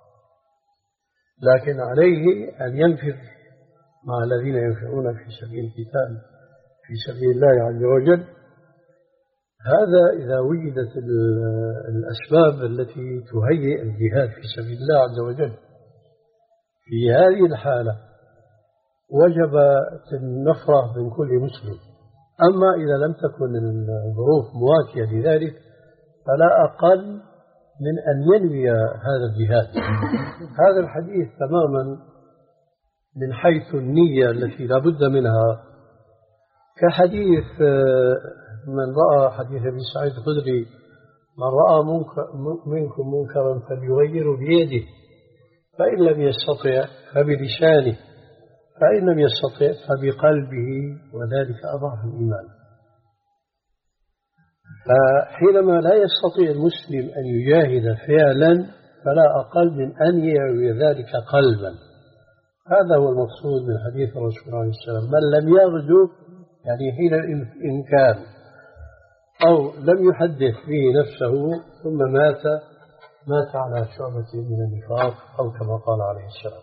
لكن عليه أن ينفر مع الذين ينفرون في سبيل القتال في سبيل الله عز وجل. هذا إذا وجدت الأسباب التي تهيئ الجهاد في سبيل الله عز وجل. في هذه الحالة وجب النفرة من كل مسلم. أما إذا لم تكن الظروف مواتية لذلك فلا أقل من أن ينوي هذا الجهاد. هذا الحديث تماما من حيث النية التي لا بد منها كحديث من رأى حديث أبي سعيد الخدري من رأى منكم منكرا فليغيره بيده، فإن لم يستطع فبلسانه، فإن لم يستطع فبقلبه، وذلك أضعف الإيمان. فحينما لا يستطيع المسلم أن يجاهد فعلا فلا أقل من أن يروي ذلك قلبا. هذا هو المقصود من حديث الرسول عليه السلام: من لم يغزو يعني حين الإمكان أو لم يحدث به نفسه ثم مات مات على شعبة من النفاق أو كما قال عليه السلام.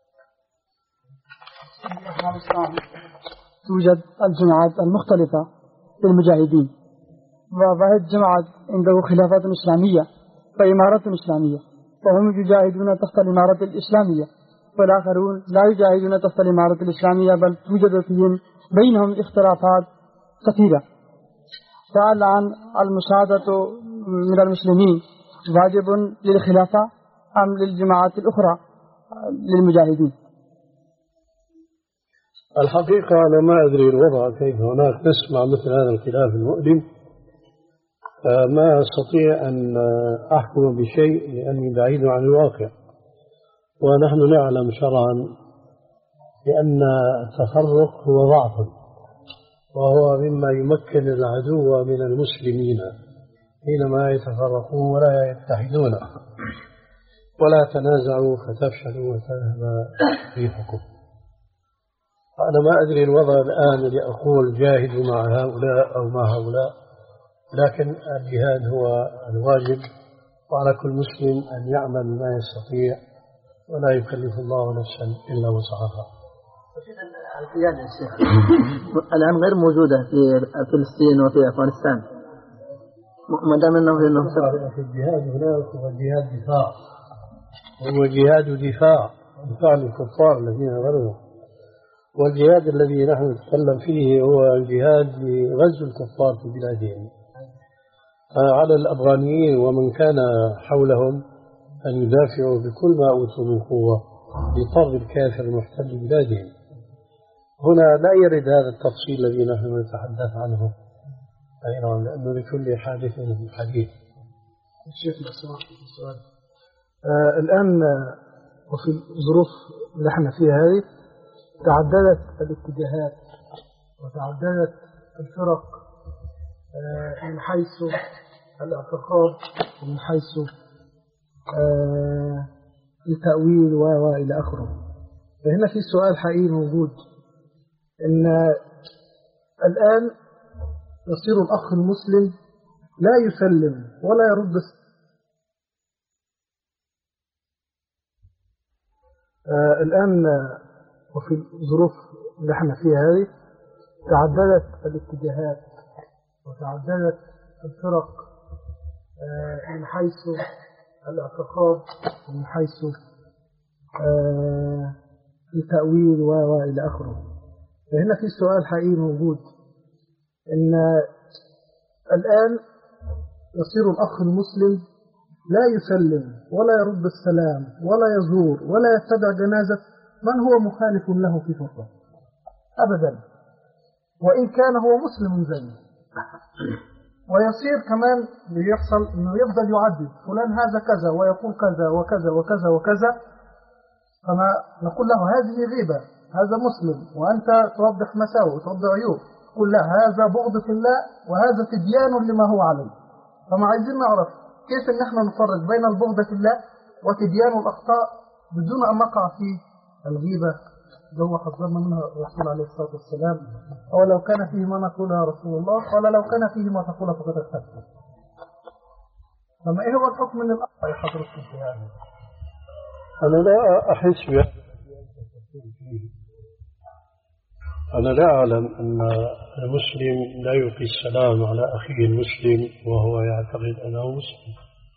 توجد الجماعات المختلفة للمجاهدين، وهذه الجماعات عنده خلافات إسلامية وإمارة إسلامية، وهم يجاهدون تحت الإمارة الإسلامية، والآخرون لا يجاهدون تحت الإمارة الإسلامية، بل توجد فيهم بينهم اختلافات كثيرة. فالآن المساعدة من المسلمين واجب للخلافة أم للجماعات الأخرى للمجاهدين؟ الحقيقة أنا ما أدري الوضع كيف هناك، نسمع مثل هذا الخلاف المؤلم، ما أستطيع أن أحكم بشيء لأني بعيد عن الواقع. ونحن نعلم شرعا بأن التفرق هو ضعف، وهو مما يمكن العدو من المسلمين حينما يتفرقون ولا يتحدون ولا تنازعوا فتفشلوا وتذهب ريحكم. أنا ما أدري الوضع الآن لأقول جاهدوا مع هؤلاء أو مع هؤلاء، لكن الجهاد هو الواجب، وعلى كل مسلم أن يعمل ما يستطيع ولا يكلف الله نفسا إلا وسعها. القيادة يا شيخ الآن غير موجودة في فلسطين وفي أفغانستان، ما دام أنه في الجهاد هناك هو جهاد دفاع، هو جهاد دفاع دفاع للكفار الذين غلبوا، والجهاد الذي نحن نتكلم فيه هو الجهاد لغزو الكفار في بلادهم. على الأفغانيين ومن كان حولهم أن يدافعوا بكل ما أوتوا من قوة لطرد الكافر المحتل بلادهم. هنا لا يرد هذا التفصيل الذي نحن نتحدث عنه أيضا، لأنه لكل حادث حديث. الشيخ السؤال آه الآن وفي الظروف اللي احنا فيها هذه تعددت الاتجاهات وتعددت الفرق آه من حيث الاعتقاد ومن حيث آه التأويل وإلى آخره. فهنا في سؤال حقيقي موجود، إن الآن يصير الأخ المسلم لا يسلم ولا يرد آه الآن وفي الظروف اللي احنا فيها هذه تعددت الاتجاهات وتعددت الفرق آه من حيث الاعتقاد ومن حيث آه لتأويل وإلى آخره. فهنا في سؤال حقيقي موجود، إن الآن يصير الأخ المسلم لا يسلم ولا يرد السلام ولا يزور ولا يتبع جنازة من هو مخالف له في فقه أبدا، وإن كان هو مسلم زيه. ويصير كمان بيحصل إنه يفضل يعدد فلان هذا كذا ويقول كذا وكذا وكذا وكذا، فما نقول له هذه غيبة، هذا مسلم وأنت توضح مساوئ وتوضح عيوب، قل لا هذا بغض في الله وهذا تبيان لما هو عليه. فما عايزين نعرف كيف ان احنا نفرق بين البغض في الله وتبيان الأخطاء بدون أن نقع في الغيبة اللي هو حذرنا منها الرسول عليه الصلاة والسلام. أو لو كان فيه ما نقول يا رسول الله قال لو كان فيه ما تقول فقد اكتفت. فما ايه هو الحكم من الأخطاء يا حضرتكم في هذا؟ أنا لا أحس بهذا. أنا لا أعلم أن المسلم لا يلقي السلام على أخيه المسلم وهو يعتقد أنه مسلم،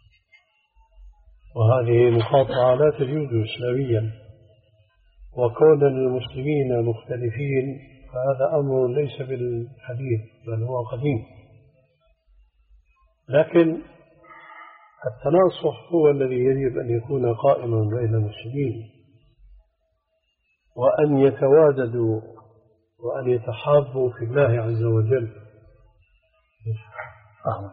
وهذه مقاطعة لا تجوز إسلاميا. وكون المسلمين مختلفين فهذا أمر ليس بالحديث بل هو قديم، لكن التناصح هو الذي يجب أن يكون قائما بين المسلمين، وأن يتواددوا وأن يتحابوا في الله عز وجل. آه.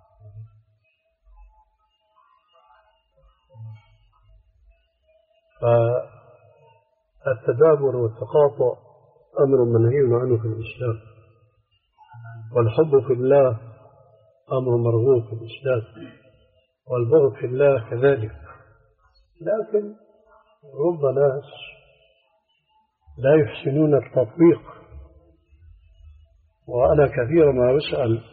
فالتدابر والتقاطع أمر منهي عنه في الإسلام، والحب في الله أمر مرغوب في الإسلام، والبغض في الله كذلك. لكن رب ناس لا يحسنون التطبيق، وأنا كثيرا ما أسأل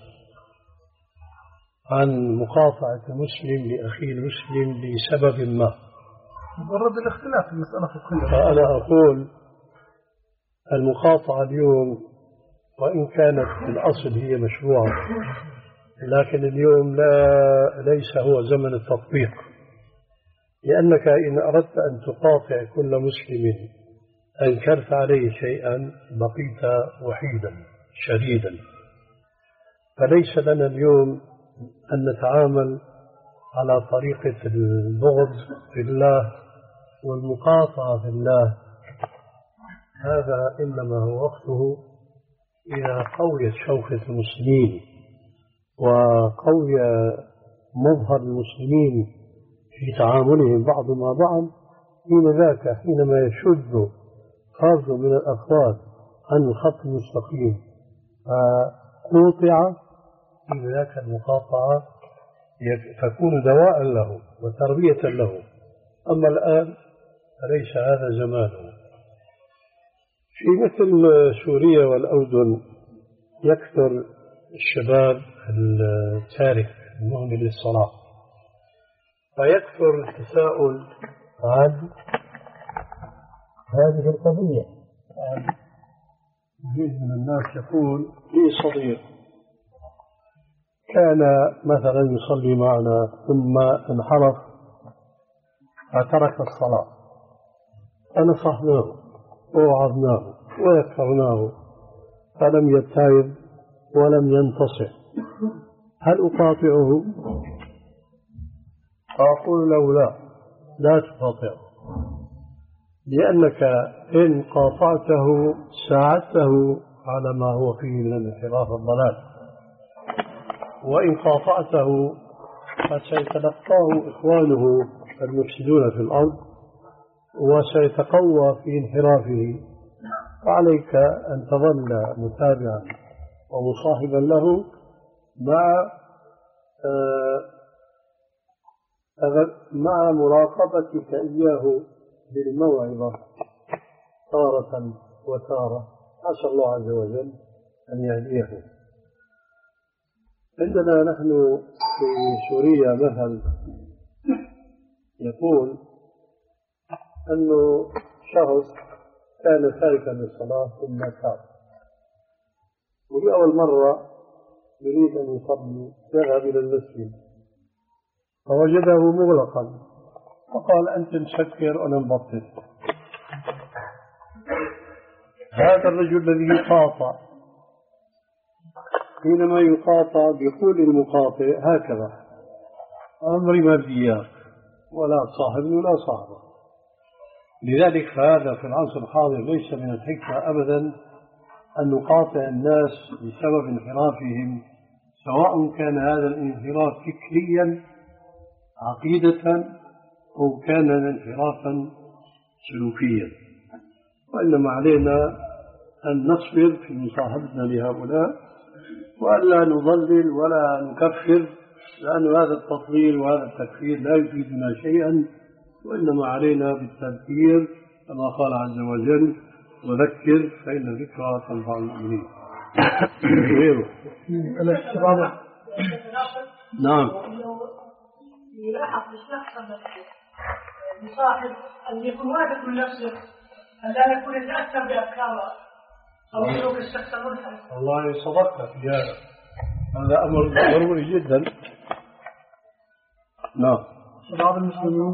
عن مقاطعة المسلم لأخيه المسلم لسبب ما، مجرد الاختلاف في المسألة فقهية. فأنا أقول المقاطعة اليوم وإن كانت في الأصل هي مشروعة، لكن اليوم لا ليس هو زمن التطبيق، لأنك إن أردت أن تقاطع كل مسلم أنكرت عليه شيئا بقيت وحيدا شديدا. فليس لنا اليوم أن نتعامل على طريقة البغض في الله والمقاطعة في الله، هذا إنما هو وقته إذا قويت شوكة المسلمين وقوي مظهر المسلمين في تعاملهم بعض مع بعض، حين ذاك حينما يشد فرد من الأفراد عن الخط المستقيم فقوطع، حين ذاك المقاطعة تكون دواء له وتربية له. أما الآن فليس هذا زمانه. في مثل سوريا والأردن يكثر الشباب التارك المهمل للصلاة، فيكثر التساؤل عن هذه القضية. جزء من الناس يقول لي صديق كان مثلا يصلي معنا ثم انحرف فترك الصلاة، فنصحناه ووعظناه وذكرناه فلم يتعظ ولم ينتصح، هل أقاطعه؟ فأقول له لا، لا تقاطعه، لأنك إن قاطعته ساعدته على ما هو فيه من الانحراف والضلال، وإن قاطعته فسيتلقاه إخوانه المفسدون في الأرض وسيتقوى في انحرافه، فعليك أن تظل متابعا ومصاحبا له مع مع مراقبتك إياه بالموعظة تارة وتارة، عسى الله عز وجل أن يهديه. عندنا نحن في سوريا مثل يقول أنه شخص كان تاركا للصلاة ثم تاب، ولأول مرة يريد أن يصلي يذهب إلى المسجد فوجده مغلقا، فقال أنت مسكر وأنا مبطل. هذا الرجل الذي يقاطع حينما يقاطع بيقول المقاطع هكذا: أمري ما بياك ولا صاحبني ولا صاحبه. لذلك فهذا في العصر الحاضر ليس من الحكمة أبدا أن نقاطع الناس بسبب انحرافهم، سواء كان هذا الانحراف فكريا عقيدة أو كان انحرافا سلوكيا، وإنما علينا أن نصبر في مصاحبتنا لهؤلاء وألا نضلل ولا نكفر، لأن هذا التضليل وهذا التكفير لا يفيدنا شيئا، وإنما علينا بالتذكير كما قال عز وجل: وذكر فإن الذكرى تنفع المؤمنين. غيره. نعم. يلاحظ الشخص المصاحب أن يكون واثق من نفسه، أن لا يكون يتأثر بأفكاره أو سلوك الشخص المنحرف. والله صدقت في هذا، هذا أمر ضروري جدا. نعم. شباب المسلمين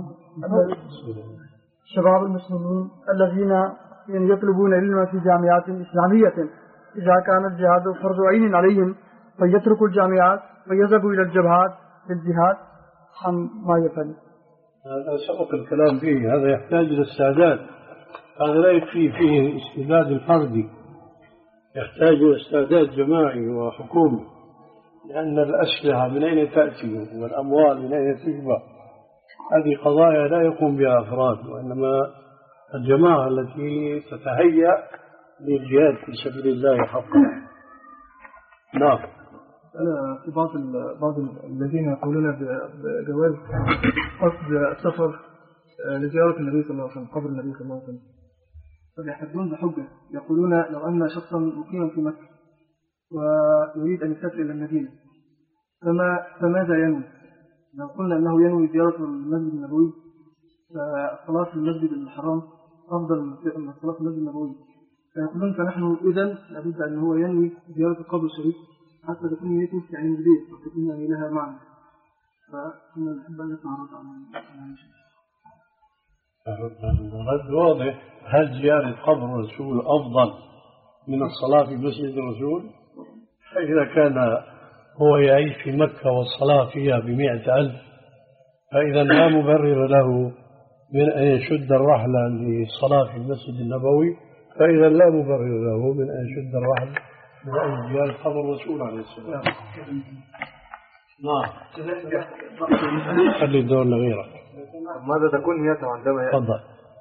شباب المسلمين الذين يطلبون العلم في جامعات إسلامية، إذا كان الجهاد فرض عين عليهم فيتركوا الجامعات ويذهبوا إلى الجبهات للجهاد عن ما يفعل. هذا سبق الكلام فيه، هذا يحتاج إلى استعداد، هذا لا يكفي فيه استعداد الفردي، يحتاج إلى استعداد جماعي وحكومي، لأن الأسلحة من أين تأتي والأموال من أين تجمع، هذه قضايا لا يقوم بها أفراد، وإنما الجماعة التي تتهيأ للجهاد في سبيل الله حقا. نعم. أنا في بعض بعض الذين يقولون بجواز قصد السفر لزيارة النبي صلى الله عليه وسلم، قبر النبي صلى الله عليه وسلم، فيحتجون بحجة، يقولون لو أن شخصا مقيما في مكة ويريد أن يسافر إلى المدينة فما فماذا ينوي؟ لو قلنا أنه ينوي زيارة المسجد النبوي فالصلاة في المسجد الحرام أفضل من الصلاة في المسجد النبوي، فيقولون فنحن إذن لابد أن هو ينوي زيارة القبر الشريف حتى تكون نيته في عين البيت وتكون لها معنى. فكنا نحب أن نسمع رد عن الرد واضح. هل زيارة قبر الرسول أفضل من الصلاة في مسجد الرسول؟ فإذا كان هو يعيش في مكة والصلاة فيها بمئة ألف، فإذا لا مبرر له من أن يشد الرحلة للصلاة في المسجد النبوي، فإذا لا مبرر له من أن يشد الرحل من أجل زيارة قبر الرسول عليه السلام. نعم. خلي الدور لغيرك. ماذا تكون نيته عندما يأتي؟ تفضل.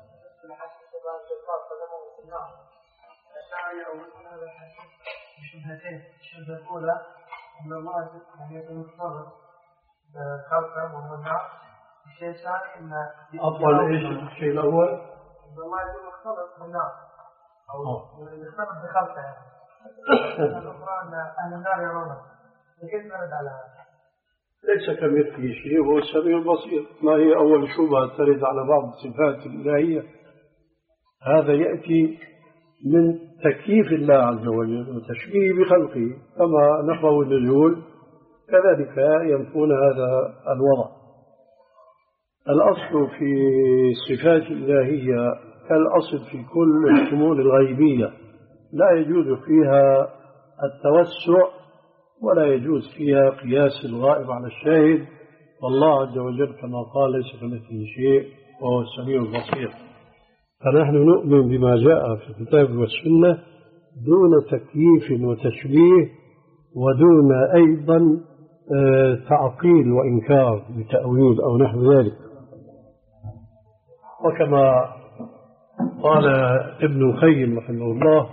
الشبهة الأولى أن الله يعني يتمثل خلقه ومنع. الشيء الثاني أن أفضل إيش الشيء الأول؟ أن الله يكون مختلط بالنار أو يختلط بخلقه. الأخرى أن أهل النار يرونه، فكيف نرد على هذا؟ ليس كمثله شيء، هو السميع البصير. ما هي أول شبهة ترد على بعض الصفات الإلهية؟ هذا يأتي من تكييف الله عز وجل وتشبيه بخلقه، كما نفوا النزول كذلك ينفون هذا الوضع. الأصل في الصفات الإلهية كالأصل في كل الشمول الغيبية، لا يجوز فيها التوسع ولا يجوز فيها قياس الغائب على الشاهد، والله عز وجل كما قال ليس كمثله شيء وهو السميع البصير. فنحن نؤمن بما جاء في الكتاب والسنة دون تكييف وتشبيه ودون أيضا تعطيل وإنكار بتأويل أو نحو ذلك. وكما قال ابن القيم رحمه الله: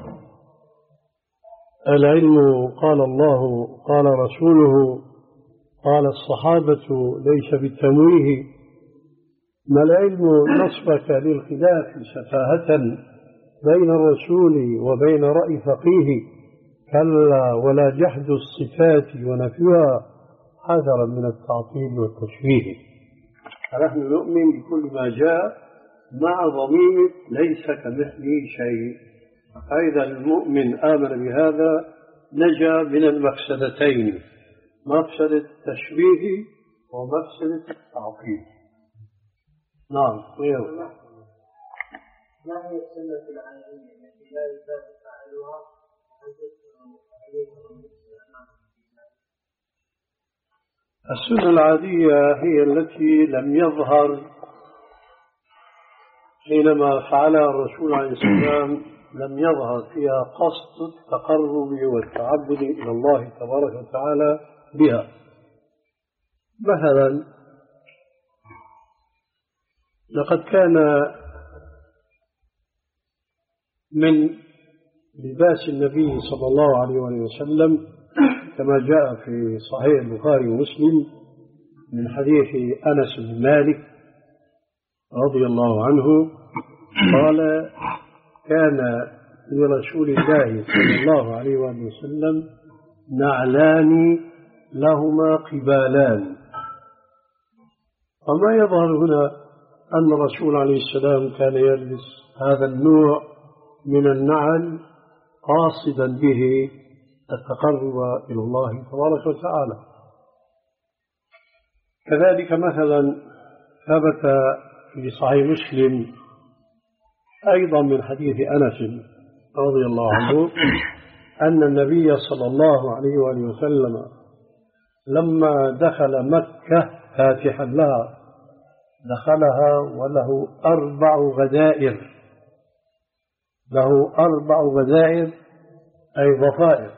العلم قال الله قال رسوله قال الصحابة ليس بالتمويه، ما العلم نصبك للخلاف سفاهة بين الرسول وبين رأي فقيه، كلا ولا جحد الصفات ونفيها حذرا من التعطيل والتشبيه. فنحن نؤمن بكل ما جاء مع ضمير ليس كمثله شيء، فإذا المؤمن آمن بهذا نجا من المفسدتين، مفسدة التشبيه ومفسدة التعطيل. نعم. ما هي السنة العالمية التي لا يزال فاعلها أن تذكر عليكم السنة العادية هي التي لم يظهر حينما فعلها الرسول عليه السلام، لم يظهر فيها قصد التقرب والتعبد إلى الله تبارك وتعالى بها. مثلا لقد كان من لباس النبي صلى الله عليه وسلم كما جاء في صحيح البخاري ومسلم من حديث أنس بن مالك رضي الله عنه قال: كان لرسول الله صلى الله عليه وسلم نعلان لهما قبالان. وما يظهر هنا أن الرسول عليه السلام كان يلبس هذا النوع من النعل قاصدا به التقرب إلى الله تبارك وتعالى. كذلك مثلا ثبت في صحيح مسلم أيضا من حديث أنس رضي الله عنه أن النبي صلى الله عليه وآله وسلم لما دخل مكة فاتحا لها دخلها وله أربع غدائر، له أربع غدائر أي ضفائر.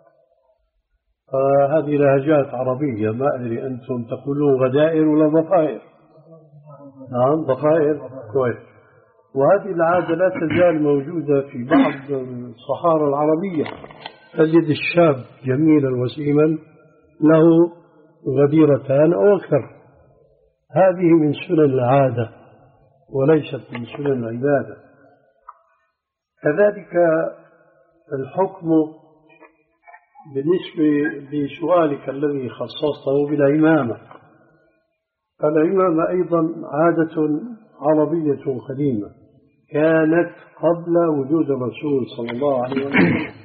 هذه لهجات عربية، ما أدري أنتم تقولون غدائر ولا ضفائر؟ نعم ضفائر، كويس. وهذه العادة لا تزال موجودة في بعض الصحارى العربية. تجد الشاب جميلا وسيما له غديرتان أو أكثر. هذه من سنن العادة وليست من سنن العبادة. كذلك الحكم بالنسبة لسؤالك الذي خصصته بالعمامة، فالعمامة أيضا عادة عربية قديمة كانت قبل وجود الرسول صلى الله عليه وسلم،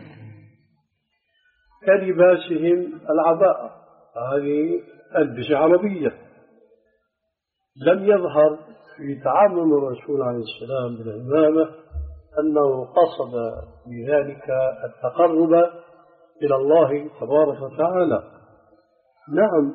كلباسهم العباءة، هذه ألبسة عربية. لم يظهر في تعامل الرسول عليه السلام بالعمامة أنه قصد بذلك التقرب إلى الله تبارك وتعالى. نعم،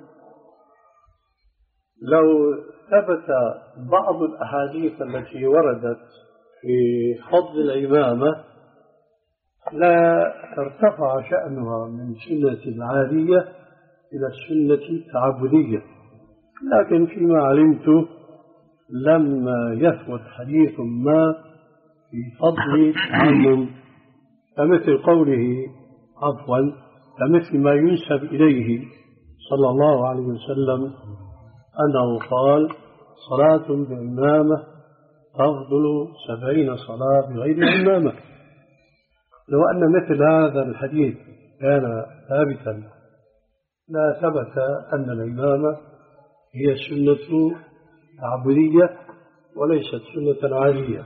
لو ثبت بعض الأحاديث التي وردت في فضل العمامة لا ارتفع شأنها من سنة عادية إلى السنة التعبدية، لكن فيما علمت لم يثبت حديث ما في فضل تعمم، كمثل قوله عفوا كمثل ما ينسب إليه صلى الله عليه وسلم أنه قال: صلاة بعمامة تفضل سبعين صلاة بغير عمامة. لو أن مثل هذا الحديث كان ثابتا لا ثبت أن العمامة هي سنة تعبدية وليست سنة عادية.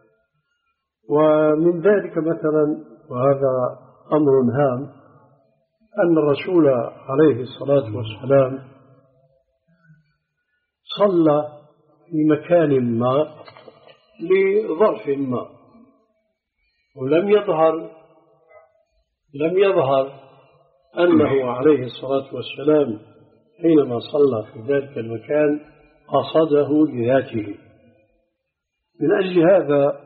ومن ذلك مثلا، وهذا أمر هام، أن الرسول عليه الصلاة والسلام صلى في مكان ما لظرف ما، ولم يظهر لم يظهر أنه عليه الصلاة والسلام حينما صلى في ذلك المكان قصده لذاته. من أجل هذا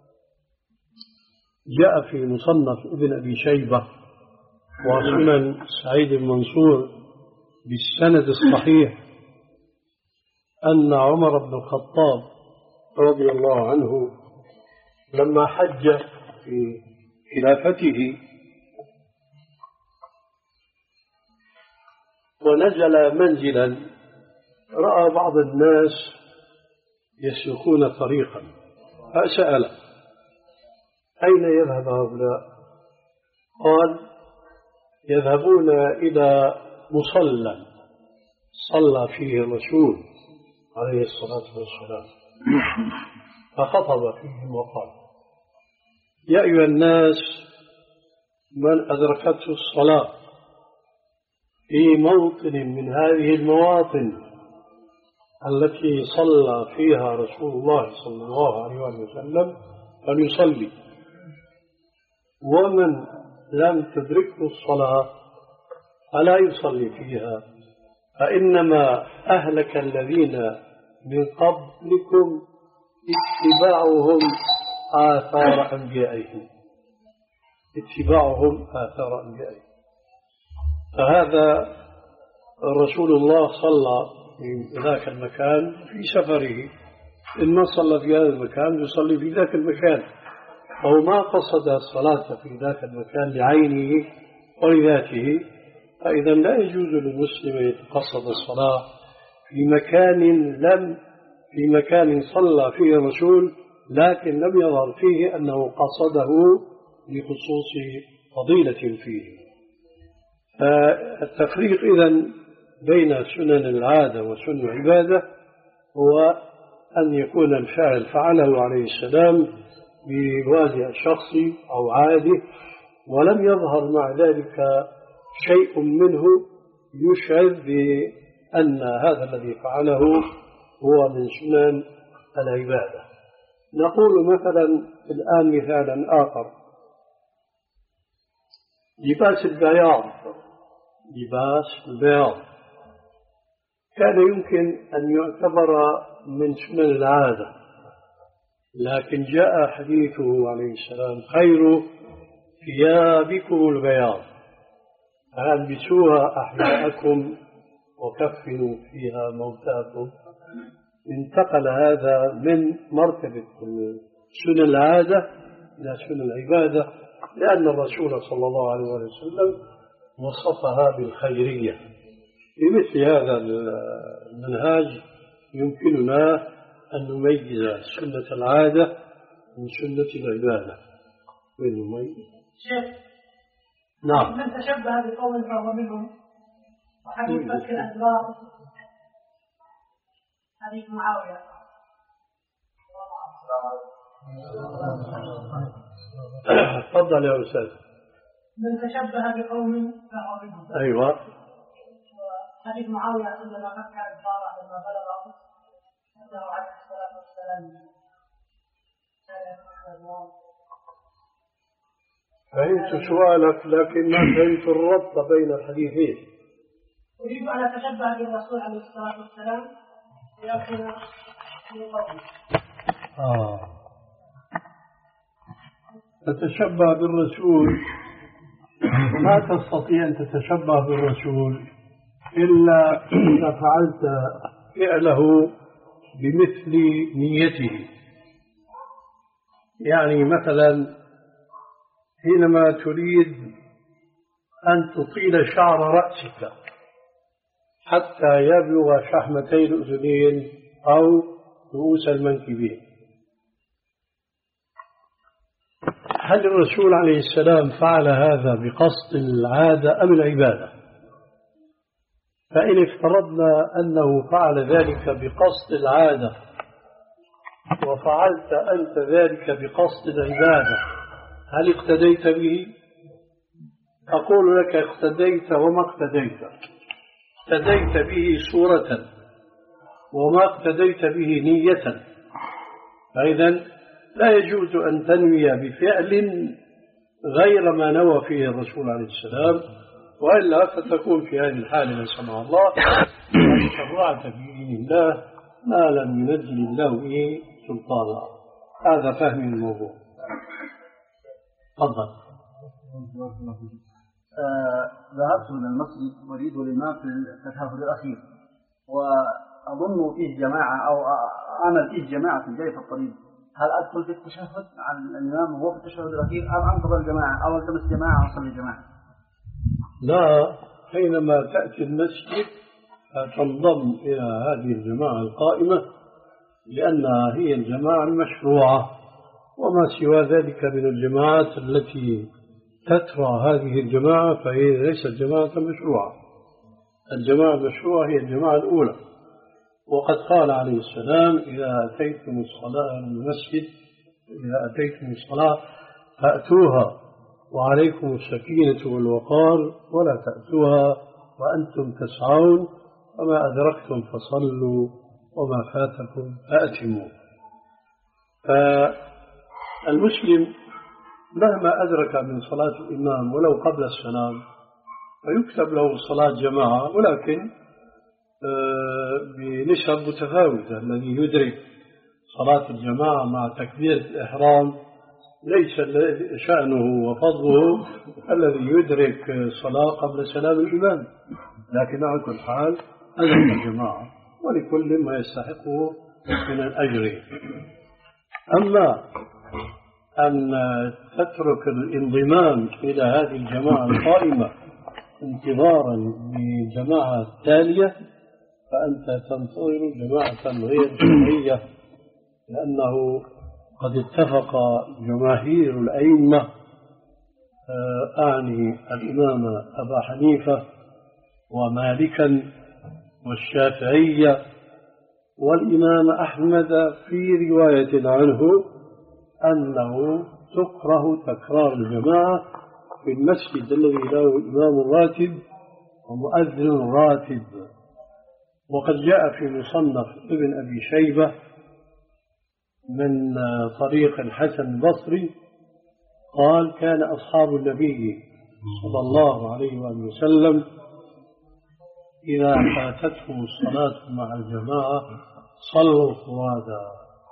جاء في مصنف ابن أبي شيبة وسنن سعيد المنصور بالسند الصحيح أن عمر بن الخطاب رضي الله عنه لما حج في خلافته ونزل منزلا رأى بعض الناس يسلكون طريقا، فسأل: أين يذهب هؤلاء؟ قال: يذهبون إلى مصلى صلى فيه الرسول عليه الصلاة والسلام. فخطب فيهم وقال: يا أيها الناس، من أدركته الصلاة في موطن من هذه المواطن التي صلى فيها رسول الله صلى الله عليه وسلم فليصلي، ومن لم تدركه الصلاة فلا يصلي فيها، فإنما أهلك الذين من قبلكم اتباعهم آثار أنبيائهم اتباعهم آثار أنبيائهم. فهذا رسول الله صلى في ذاك المكان في سفره، إن صلى في هذا المكان يصلي في ذاك المكان، أو ما قصد الصلاة في ذاك المكان لعينه ولذاته، فإذا لا يجوز للمسلم أن يتقصد الصلاة في مكان لم في مكان صلى فيه الرسول لكن لم يظهر فيه أنه قصده لخصوص فضيلة فيه. فالتفريق إذن بين سنن العادة وسنن العبادة هو أن يكون الفاعل فعله عليه السلام بوازع شخصي أو عادي، ولم يظهر مع ذلك شيء منه يشعر بأن هذا الذي فعله هو من سنن العبادة. نقول مثلا الآن مثالا آخر، لباس البياض لباس البياض كان يمكن أن يعتبر من سنن العادة، لكن جاء حديثه عليه السلام خير ثيابكم البياض فألبسوها أحياءكم وكفنوا فيها موتاكم. انتقل هذا من مرتبة سنن العادة إلى سنن العبادة، لأن الرسول صلى الله عليه وسلم وصفها بالخيرية. بمثل هذا المنهاج يمكننا أن نميز سنة العادة من سنة العبادة. وين نميز؟ شيخ نعم. من تشبه بقوم فهو منهم، وحديث فك الأدبار حديث معاوية. تفضل يا أستاذ. من تشبه بقوم فهو منهم. أيوة. حديث معاوية عندما فك الأدبار لما بلغ أنه عليه الصلاة والسلام فهمت سؤالك لكن ما فهمت الربط بين الحديثين. أريد أن أتشبه بالرسول عليه الصلاة والسلام ليكون من قوله. آه. تتشبه بالرسول، ما تستطيع أن تتشبه بالرسول إلا إذا فعلت فعله بمثل نيته. يعني مثلا حينما تريد أن تطيل شعر رأسك حتى يبلغ شحمتي الأذنين أو رؤوس المنكبين، هل الرسول عليه السلام فعل هذا بقصد العادة أم العبادة؟ فإن افترضنا أنه فعل ذلك بقصد العادة وفعلت أنت ذلك بقصد العبادة، هل اقتديت به؟ أقول لك اقتديت وما اقتديت. اقتديت به صورة وما اقتديت به نية. فإذا لا يجوز أن تنوي بفعل غير ما نوى فيه الرسول عليه السلام، وإلا فتكون في هذه الحالة من سمع الله أن شرعت في دين الله ما لم ينزل الله به سلطانا. هذا فهم الموضوع. تفضل. ذهبت من المسجد أريد الإمام في التشهد الأخير، وأظن فيه جماعة أو أنا فيه جماعة في جاي في الطريق، هل أدخل في التشهد عن الإمام وهو في التشهد الأخير أم أنتظر الجماعة أو التمس جماعة وأصلي جماعة؟ لا، حينما تأتي المسجد تنضم إلى هذه الجماعة القائمة لأنها هي الجماعة المشروعة، وما سوى ذلك من الجماعات التي تترى هذه الجماعة فهي ليست جماعة مشروعة. الجماعة المشروعة هي الجماعة الأولى. وقد قال عليه السلام إذا أتيتم الصلاة المسجد إذا أتيتم الصلاة فأتوها وعليكم السكينة والوقار ولا تأتوها وأنتم تسعون وما أدركتم فصلوا وما فاتكم فأتموا. فالمسلم مهما أدرك من صلاة الإمام ولو قبل السلام فيكتب له صلاة جماعة، ولكن بنسب متفاوتة. الذي يدرك صلاة الجماعة مع تكبيرة الإحرام ليس شأنه وفضله الذي يدرك صلاة قبل سلام الإمام، لكن على كل حال أدرك الجماعة ولكل ما يستحقه من الأجر. أما أن تترك الانضمام إلى هذه الجماعة القائمة انتظارا للجماعة التالية فأنت تنتظر جماعة غير شرعية، لأنه قد اتفق جماهير الأئمة أعني الإمام أبا حنيفة ومالكا والشافعية والإمام أحمد في رواية عنه أنه تكره تكرار الجماعة في المسجد الذي له إمام راتب ومؤذن راتب. وقد جاء في مصنف ابن أبي شيبة من طريق الحسن البصري قال كان أصحاب النبي صلى الله عليه وآله وسلم إذا فاتتهم الصلاة مع الجماعة صلوا فرادا.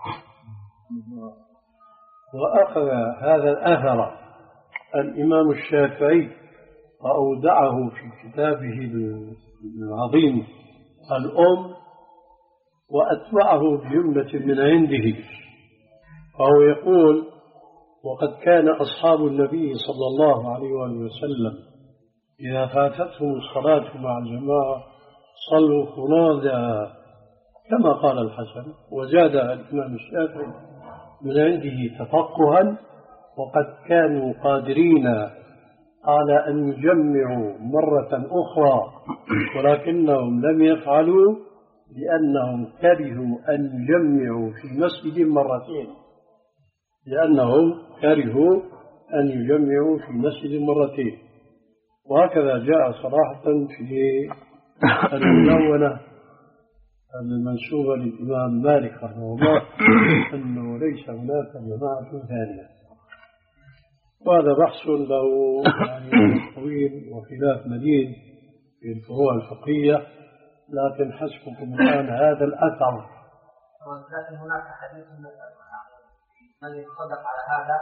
وأخذ هذا الأثر الإمام الشافعي وأودعه في كتابه العظيم الأم وأتبعه بجملة من عنده، فهو يقول وقد كان أصحاب النبي صلى الله عليه وآله وسلم إذا فاتتهم الصلاة مع الجماعة صلوا فرادا كما قال الحسن. وزاد الإمام الشافعي من عنده تفقها وقد كانوا قادرين على أن يجمعوا مرة أخرى ولكنهم لم يفعلوا لأنهم كرهوا أن يجمعوا في مسجد مرتين لأنهم كرهوا أن يجمعوا في مسجد مرتين. وهكذا جاء صراحة في المدونة المنسوبة للإمام مالك رحمه الله أنه ليس هناك جماعة ثانية. وهذا بحث له يعني طويل وخلاف مديد في الفروع الفقهية، لكن حسبكم الآن هذا الأثر. لكن هناك حديث من يتصدق على هذا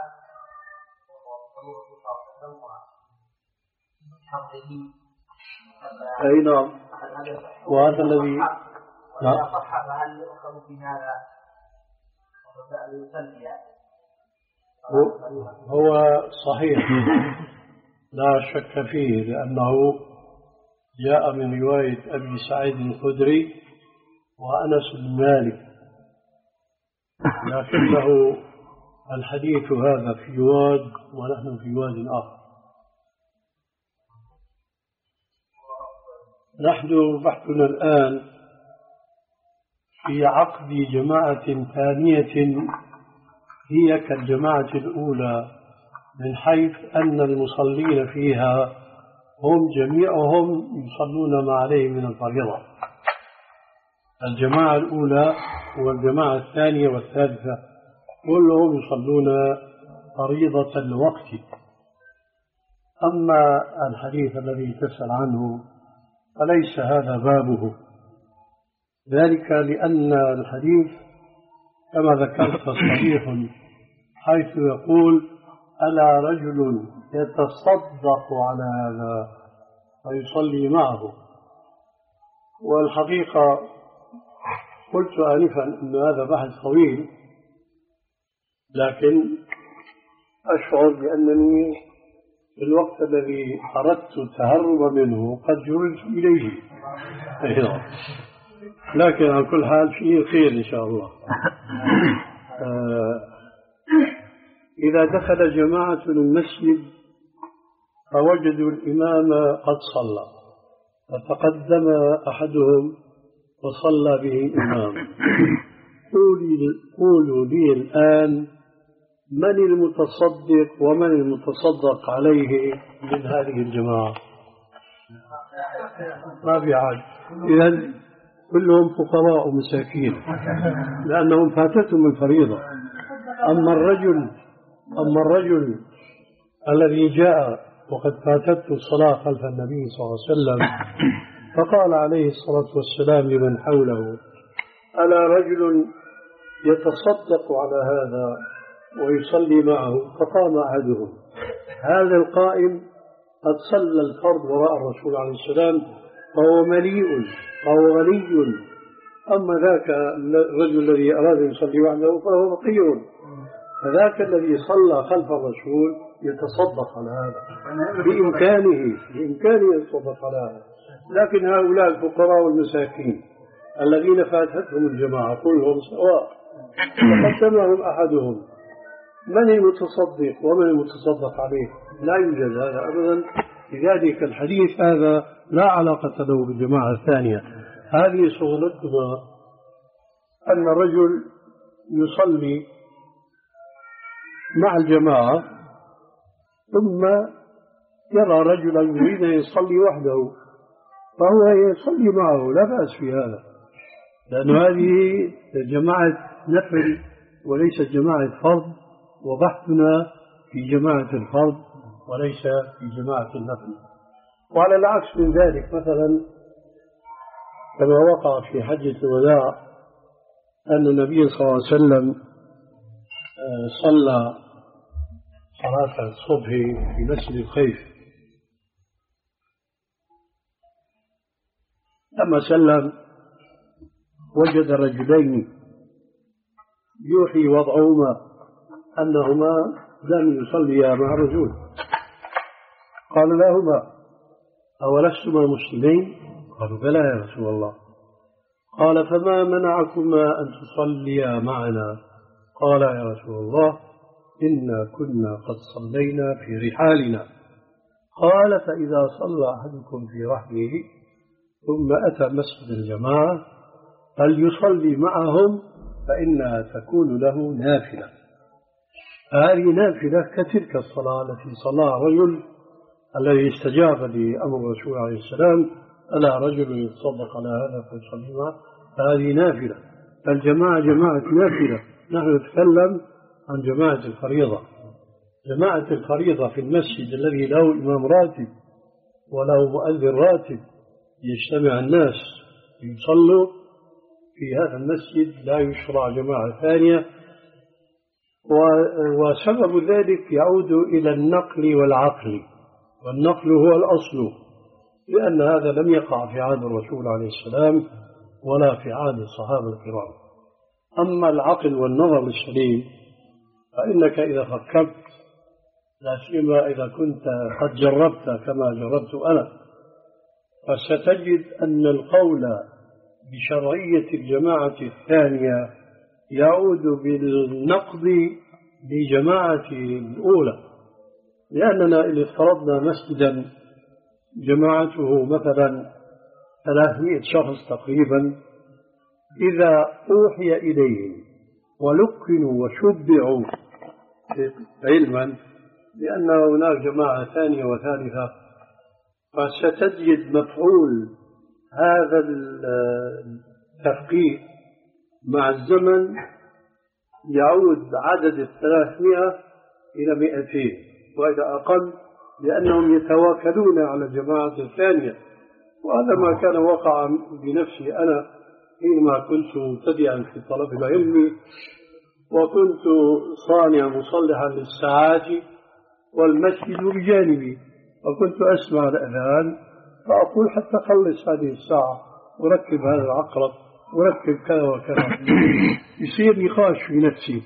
أي نعم. وهذا الذي نعم. صح فهل يؤخذ في هذا هو صحيح لا شك فيه، لأنه جاء من رواية أبي سعيد الخدري وأنس بن مالك، لكنه الحديث هذا في واد ونحن في واد آخر. نحن بحثنا الآن في عقد جماعة ثانية هي كالجماعة الأولى من حيث أن المصلين فيها هم جميعهم يصلون ما عليه من الفريضة. الجماعة الأولى والجماعة الثانية والثالثة كلهم يصلون فريضة الوقت. أما الحديث الذي تسأل عنه فليس هذا بابه، ذلك لأن الحديث كما ذكرت صحيح حيث يقول ألا رجل يتصدق على هذا فيصلي معه. والحقيقة قلت آنفا أن هذا بحث طويل، لكن أشعر بأنني في الوقت الذي أردت التهرب منه قد جرت إليه. لكن على كل حال فيه خير إن شاء الله. آه إذا دخل جماعة المسجد فوجدوا الإمام قد صلى فتقدم أحدهم وصلى به إمام، قولوا لي الآن من المتصدق ومن المتصدق عليه من هذه الجماعة؟ ما في عاد. إذن كلهم فقراء ومساكين لأنهم فاتتهم الفريضة. أما الرجل أما الرجل الذي جاء وقد فاتته الصلاة خلف النبي صلى الله عليه وسلم فقال عليه الصلاة والسلام لمن حوله: ألا رجل يتصدق على هذا ويصلي معه؟ فقام أحدهم. هذا القائم قد صلى الفرض وراء الرسول عليه السلام فهو مليء فهو غني، أما ذاك الرجل الذي أراد أن يصلي وحده فهو فقير. فذاك الذي صلى خلف الرسول يتصدق على هذا بإمكانه بإمكانه يتصدق على هذا. لكن هؤلاء الفقراء والمساكين الذين فاتتهم الجماعة كلهم سواء وقدمهم أحدهم، من المتصدق ومن المتصدق عليه؟ لا يوجد هذا أبدا. لذلك الحديث هذا لا علاقة له بالجماعة الثانية. هذه شغلتنا أن الرجل يصلي مع الجماعة ثم يرى رجلا يريد أن يصلي وحده فهو يصلي معه، لا بأس في هذا، لأن هذه جماعة نفل وليست جماعة فرض، وبحثنا في جماعة الفرض وليس في جماعة النفل. وعلى العكس من ذلك مثلا كما وقع في حجة الوداع أن النبي صلى الله عليه وسلم صلى صلاة الصبح في مسجد الخيف، لما سلم وجد رجلين يوحي وضعهما أنهما لم يصليا مع الرجل. قال لهما: أولستما مسلمين؟ قالوا: بلى يا رسول الله. قال: فما منعكما أن تصليا معنا؟ قال: يا رسول الله إنا كنا قد صلينا في رحالنا. قال: فإذا صلى أحدكم في رحله ثم أتى مسجد الجماعة فليصلي معهم فإنها تكون له نافلة. هذه نافلة كتلك الصلاة التي صلاها الرجل الذي استجاب لأمر الرسول عليه السلام: ألا رجل يتصدق على هذا فيصلي معه؟ فهذه نافلة. فالجماعة جماعة نافلة. نحن نتكلم عن جماعة الفريضة. جماعة الفريضة في المسجد الذي له إمام راتب وله مؤذن راتب يجتمع الناس يصلوا في هذا المسجد لا يشرع جماعة ثانية. وسبب ذلك يعود إلى النقل والعقل، والنقل هو الأصل، لأن هذا لم يقع في عهد الرسول عليه السلام ولا في عهد الصحابة الكرام. أما العقل والنظر السليم فإنك إذا فكرت، لا سيما إذا كنت قد جربت كما جربت أنا، فستجد أن القول بشرعية الجماعة الثانية يعود بالنقد لجماعة الأولى. لأننا إذا افترضنا مسجدا جماعته مثلا ثلاثمائة شخص تقريبا، إذا أوحي إليهم ولقنوا وشبعوا علما لأن هناك جماعة ثانية وثالثة، فستجد مفعول هذا التفقيه مع الزمن يعود عدد الثلاثمائة إلى مئتين وإلى أقل، لأنهم يتواكلون على الجماعة الثانية. وهذا ما كان وقع بنفسي أنا حينما كنت مبتدئا في طلب العلم، وكنت صانع مصلحا للساعات والمسجد بجانبي، وكنت أسمع الأذان فأقول حتى خلص هذه الساعة وركب هذا العقرب وركب كذا وكذا. يصير نقاش في نفسي،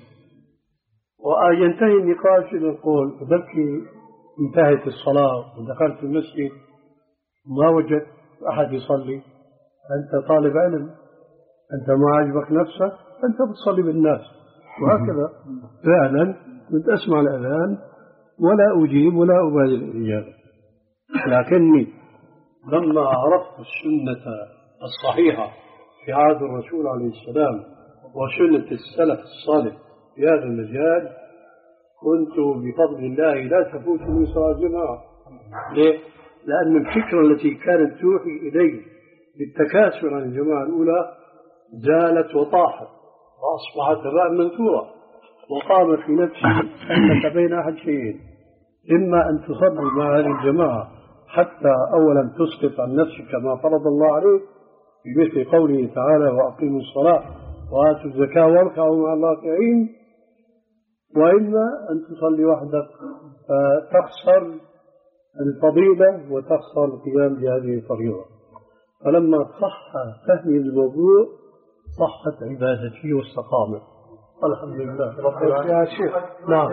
وينتهي النقاش إلى القول بلكي انتهت الصلاة ودخلت المسجد ما وجدت أحد يصلي. أنت طالب علم، أنت ما عجبك نفسك، أنت بتصلي بالناس. وهكذا فعلا كنت أسمع الأذان ولا أجيب ولا أبالي الإجابة. لكني لما عرفت السنة الصحيحة في عهد الرسول عليه السلام وسنة السلف الصالح في هذا المجال، كنت بفضل الله لا تفوتني صلاة جماعة. ليه؟ لأن الفكرة التي كانت توحي إلي بالتكاسل عن الجماعة الأولى زالت وطاحت وأصبحت هباء منثورا، وقام في نفسي أنك بين أحد شيئين: إما أن تصلي مع هذه الجماعة حتى أولا تسقط عن نفسك ما فرض الله عليك بمثل قوله تعالى: وأقيموا الصلاة وآتوا الزكاة واركعوا مع الراكعين، وإما أن تصلي وحدك فتخسر الفضيلة وتخسر القيام بهذه الفريضة. فلما صح فهمي الموضوع صحت عبادتي واستقامت، الحمد لله رب العالمين. يا شيخ نعم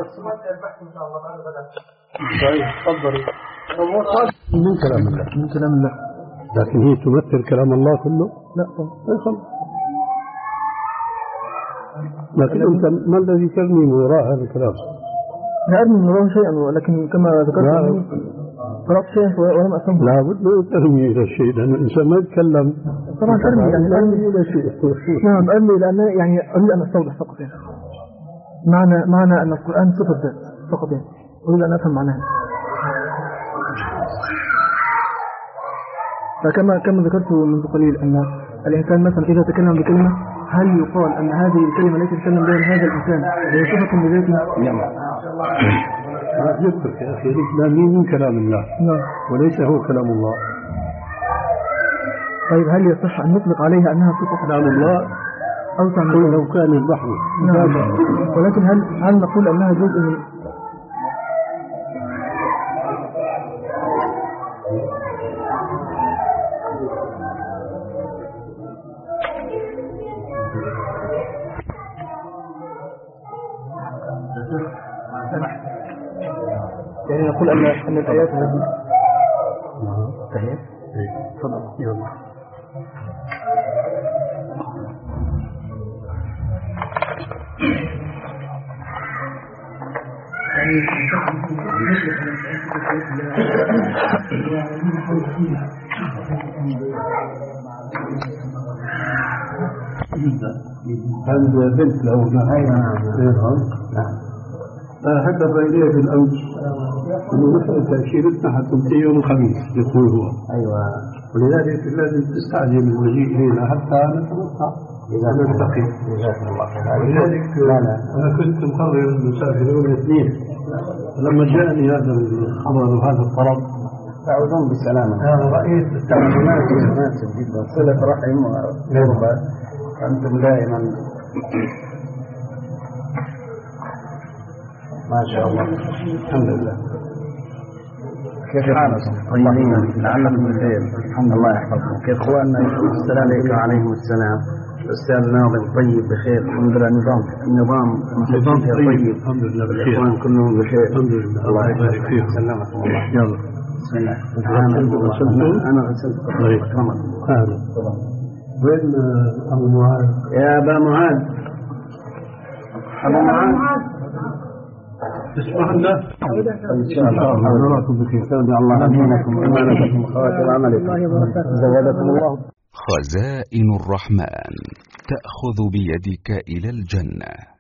تفضل. من كلام الله، من كلام الله، لكن هي تمثل كلام الله كله؟ لا طبعا. لكن أنت ما الذي ترمي من وراء هذا الكلام؟ لا أرمي من وراء شيئا، ولكن كما ذكرت قرأت شيء ولم أفهمه. لا بد أن ترمي إلى الشيء، لأن الإنسان ما يتكلم. طبعا أرمي، يعني أرمي إلى شيء. نعم أرمي، لأن يعني أريد أن أستوضح فقط يعني معنى معنى أن القرآن صفة ذات فقط، يعني أريد أن أفهم معناها. فكما كما ذكرت منذ قليل أن الإنسان مثلا إذا تكلم بكلمة هل يقال أن هذه الكلمة التي يتكلم بها هذا الإنسان هي صفة بذاته؟ نعم. جبتك يا أخي، الإسلامي من كلام الله نعم وليس هو كلام الله. طيب هل يصح أن نطلق عليها أنها صفة كلام الله أو تعمل لو كان البحر؟ نعم، ولكن هل هل نقول أنها جزء من يعني نقول أن أن الآيات هذه صحيح؟ تفضل. يلا. هذا بنت له نعم حدث إليه في الأمس أنه مسألة تأشيرتنا حتنتهي يوم الخميس يقول هو. أيوة. ولذلك لازم تستعجل المجيء إلينا حتى نتوقع إذا نلتقي. ولذلك أنا كنت مقرر أن نسافر يوم الاثنين، لما جاءني هذا الخبر وهذا الطلب تعودون بالسلامة. أنا رأيت التعاملات مناسب جدا، صلة رحم وقربة، أنتم دائما ما شاء الله. الحمد لله. كيف حالكم؟ طيبين لعلكم بخير. الحمد لله يحفظكم. كيف اخواننا؟ السلام عليكم وعليكم السلام. الاستاذ ناظم طيب بخير الحمد لله. نظام النظام نظام طيب الحمد لله بخير. الاخوان كلهم بخير الحمد لله. الله يبارك فيكم. سلامكم الله. يلا بسم الله. انا غسلت اكرمكم. اهلا. وين ابو معاذ؟ يا ابا معاذ. ابو معاذ تسمع الله إن شاء الله. نراكم بخير. الله أمينكم وأمانكم وخواتم عملكم. زودكم الله. خزائن الرحمن تأخذ بيدك إلى الجنة.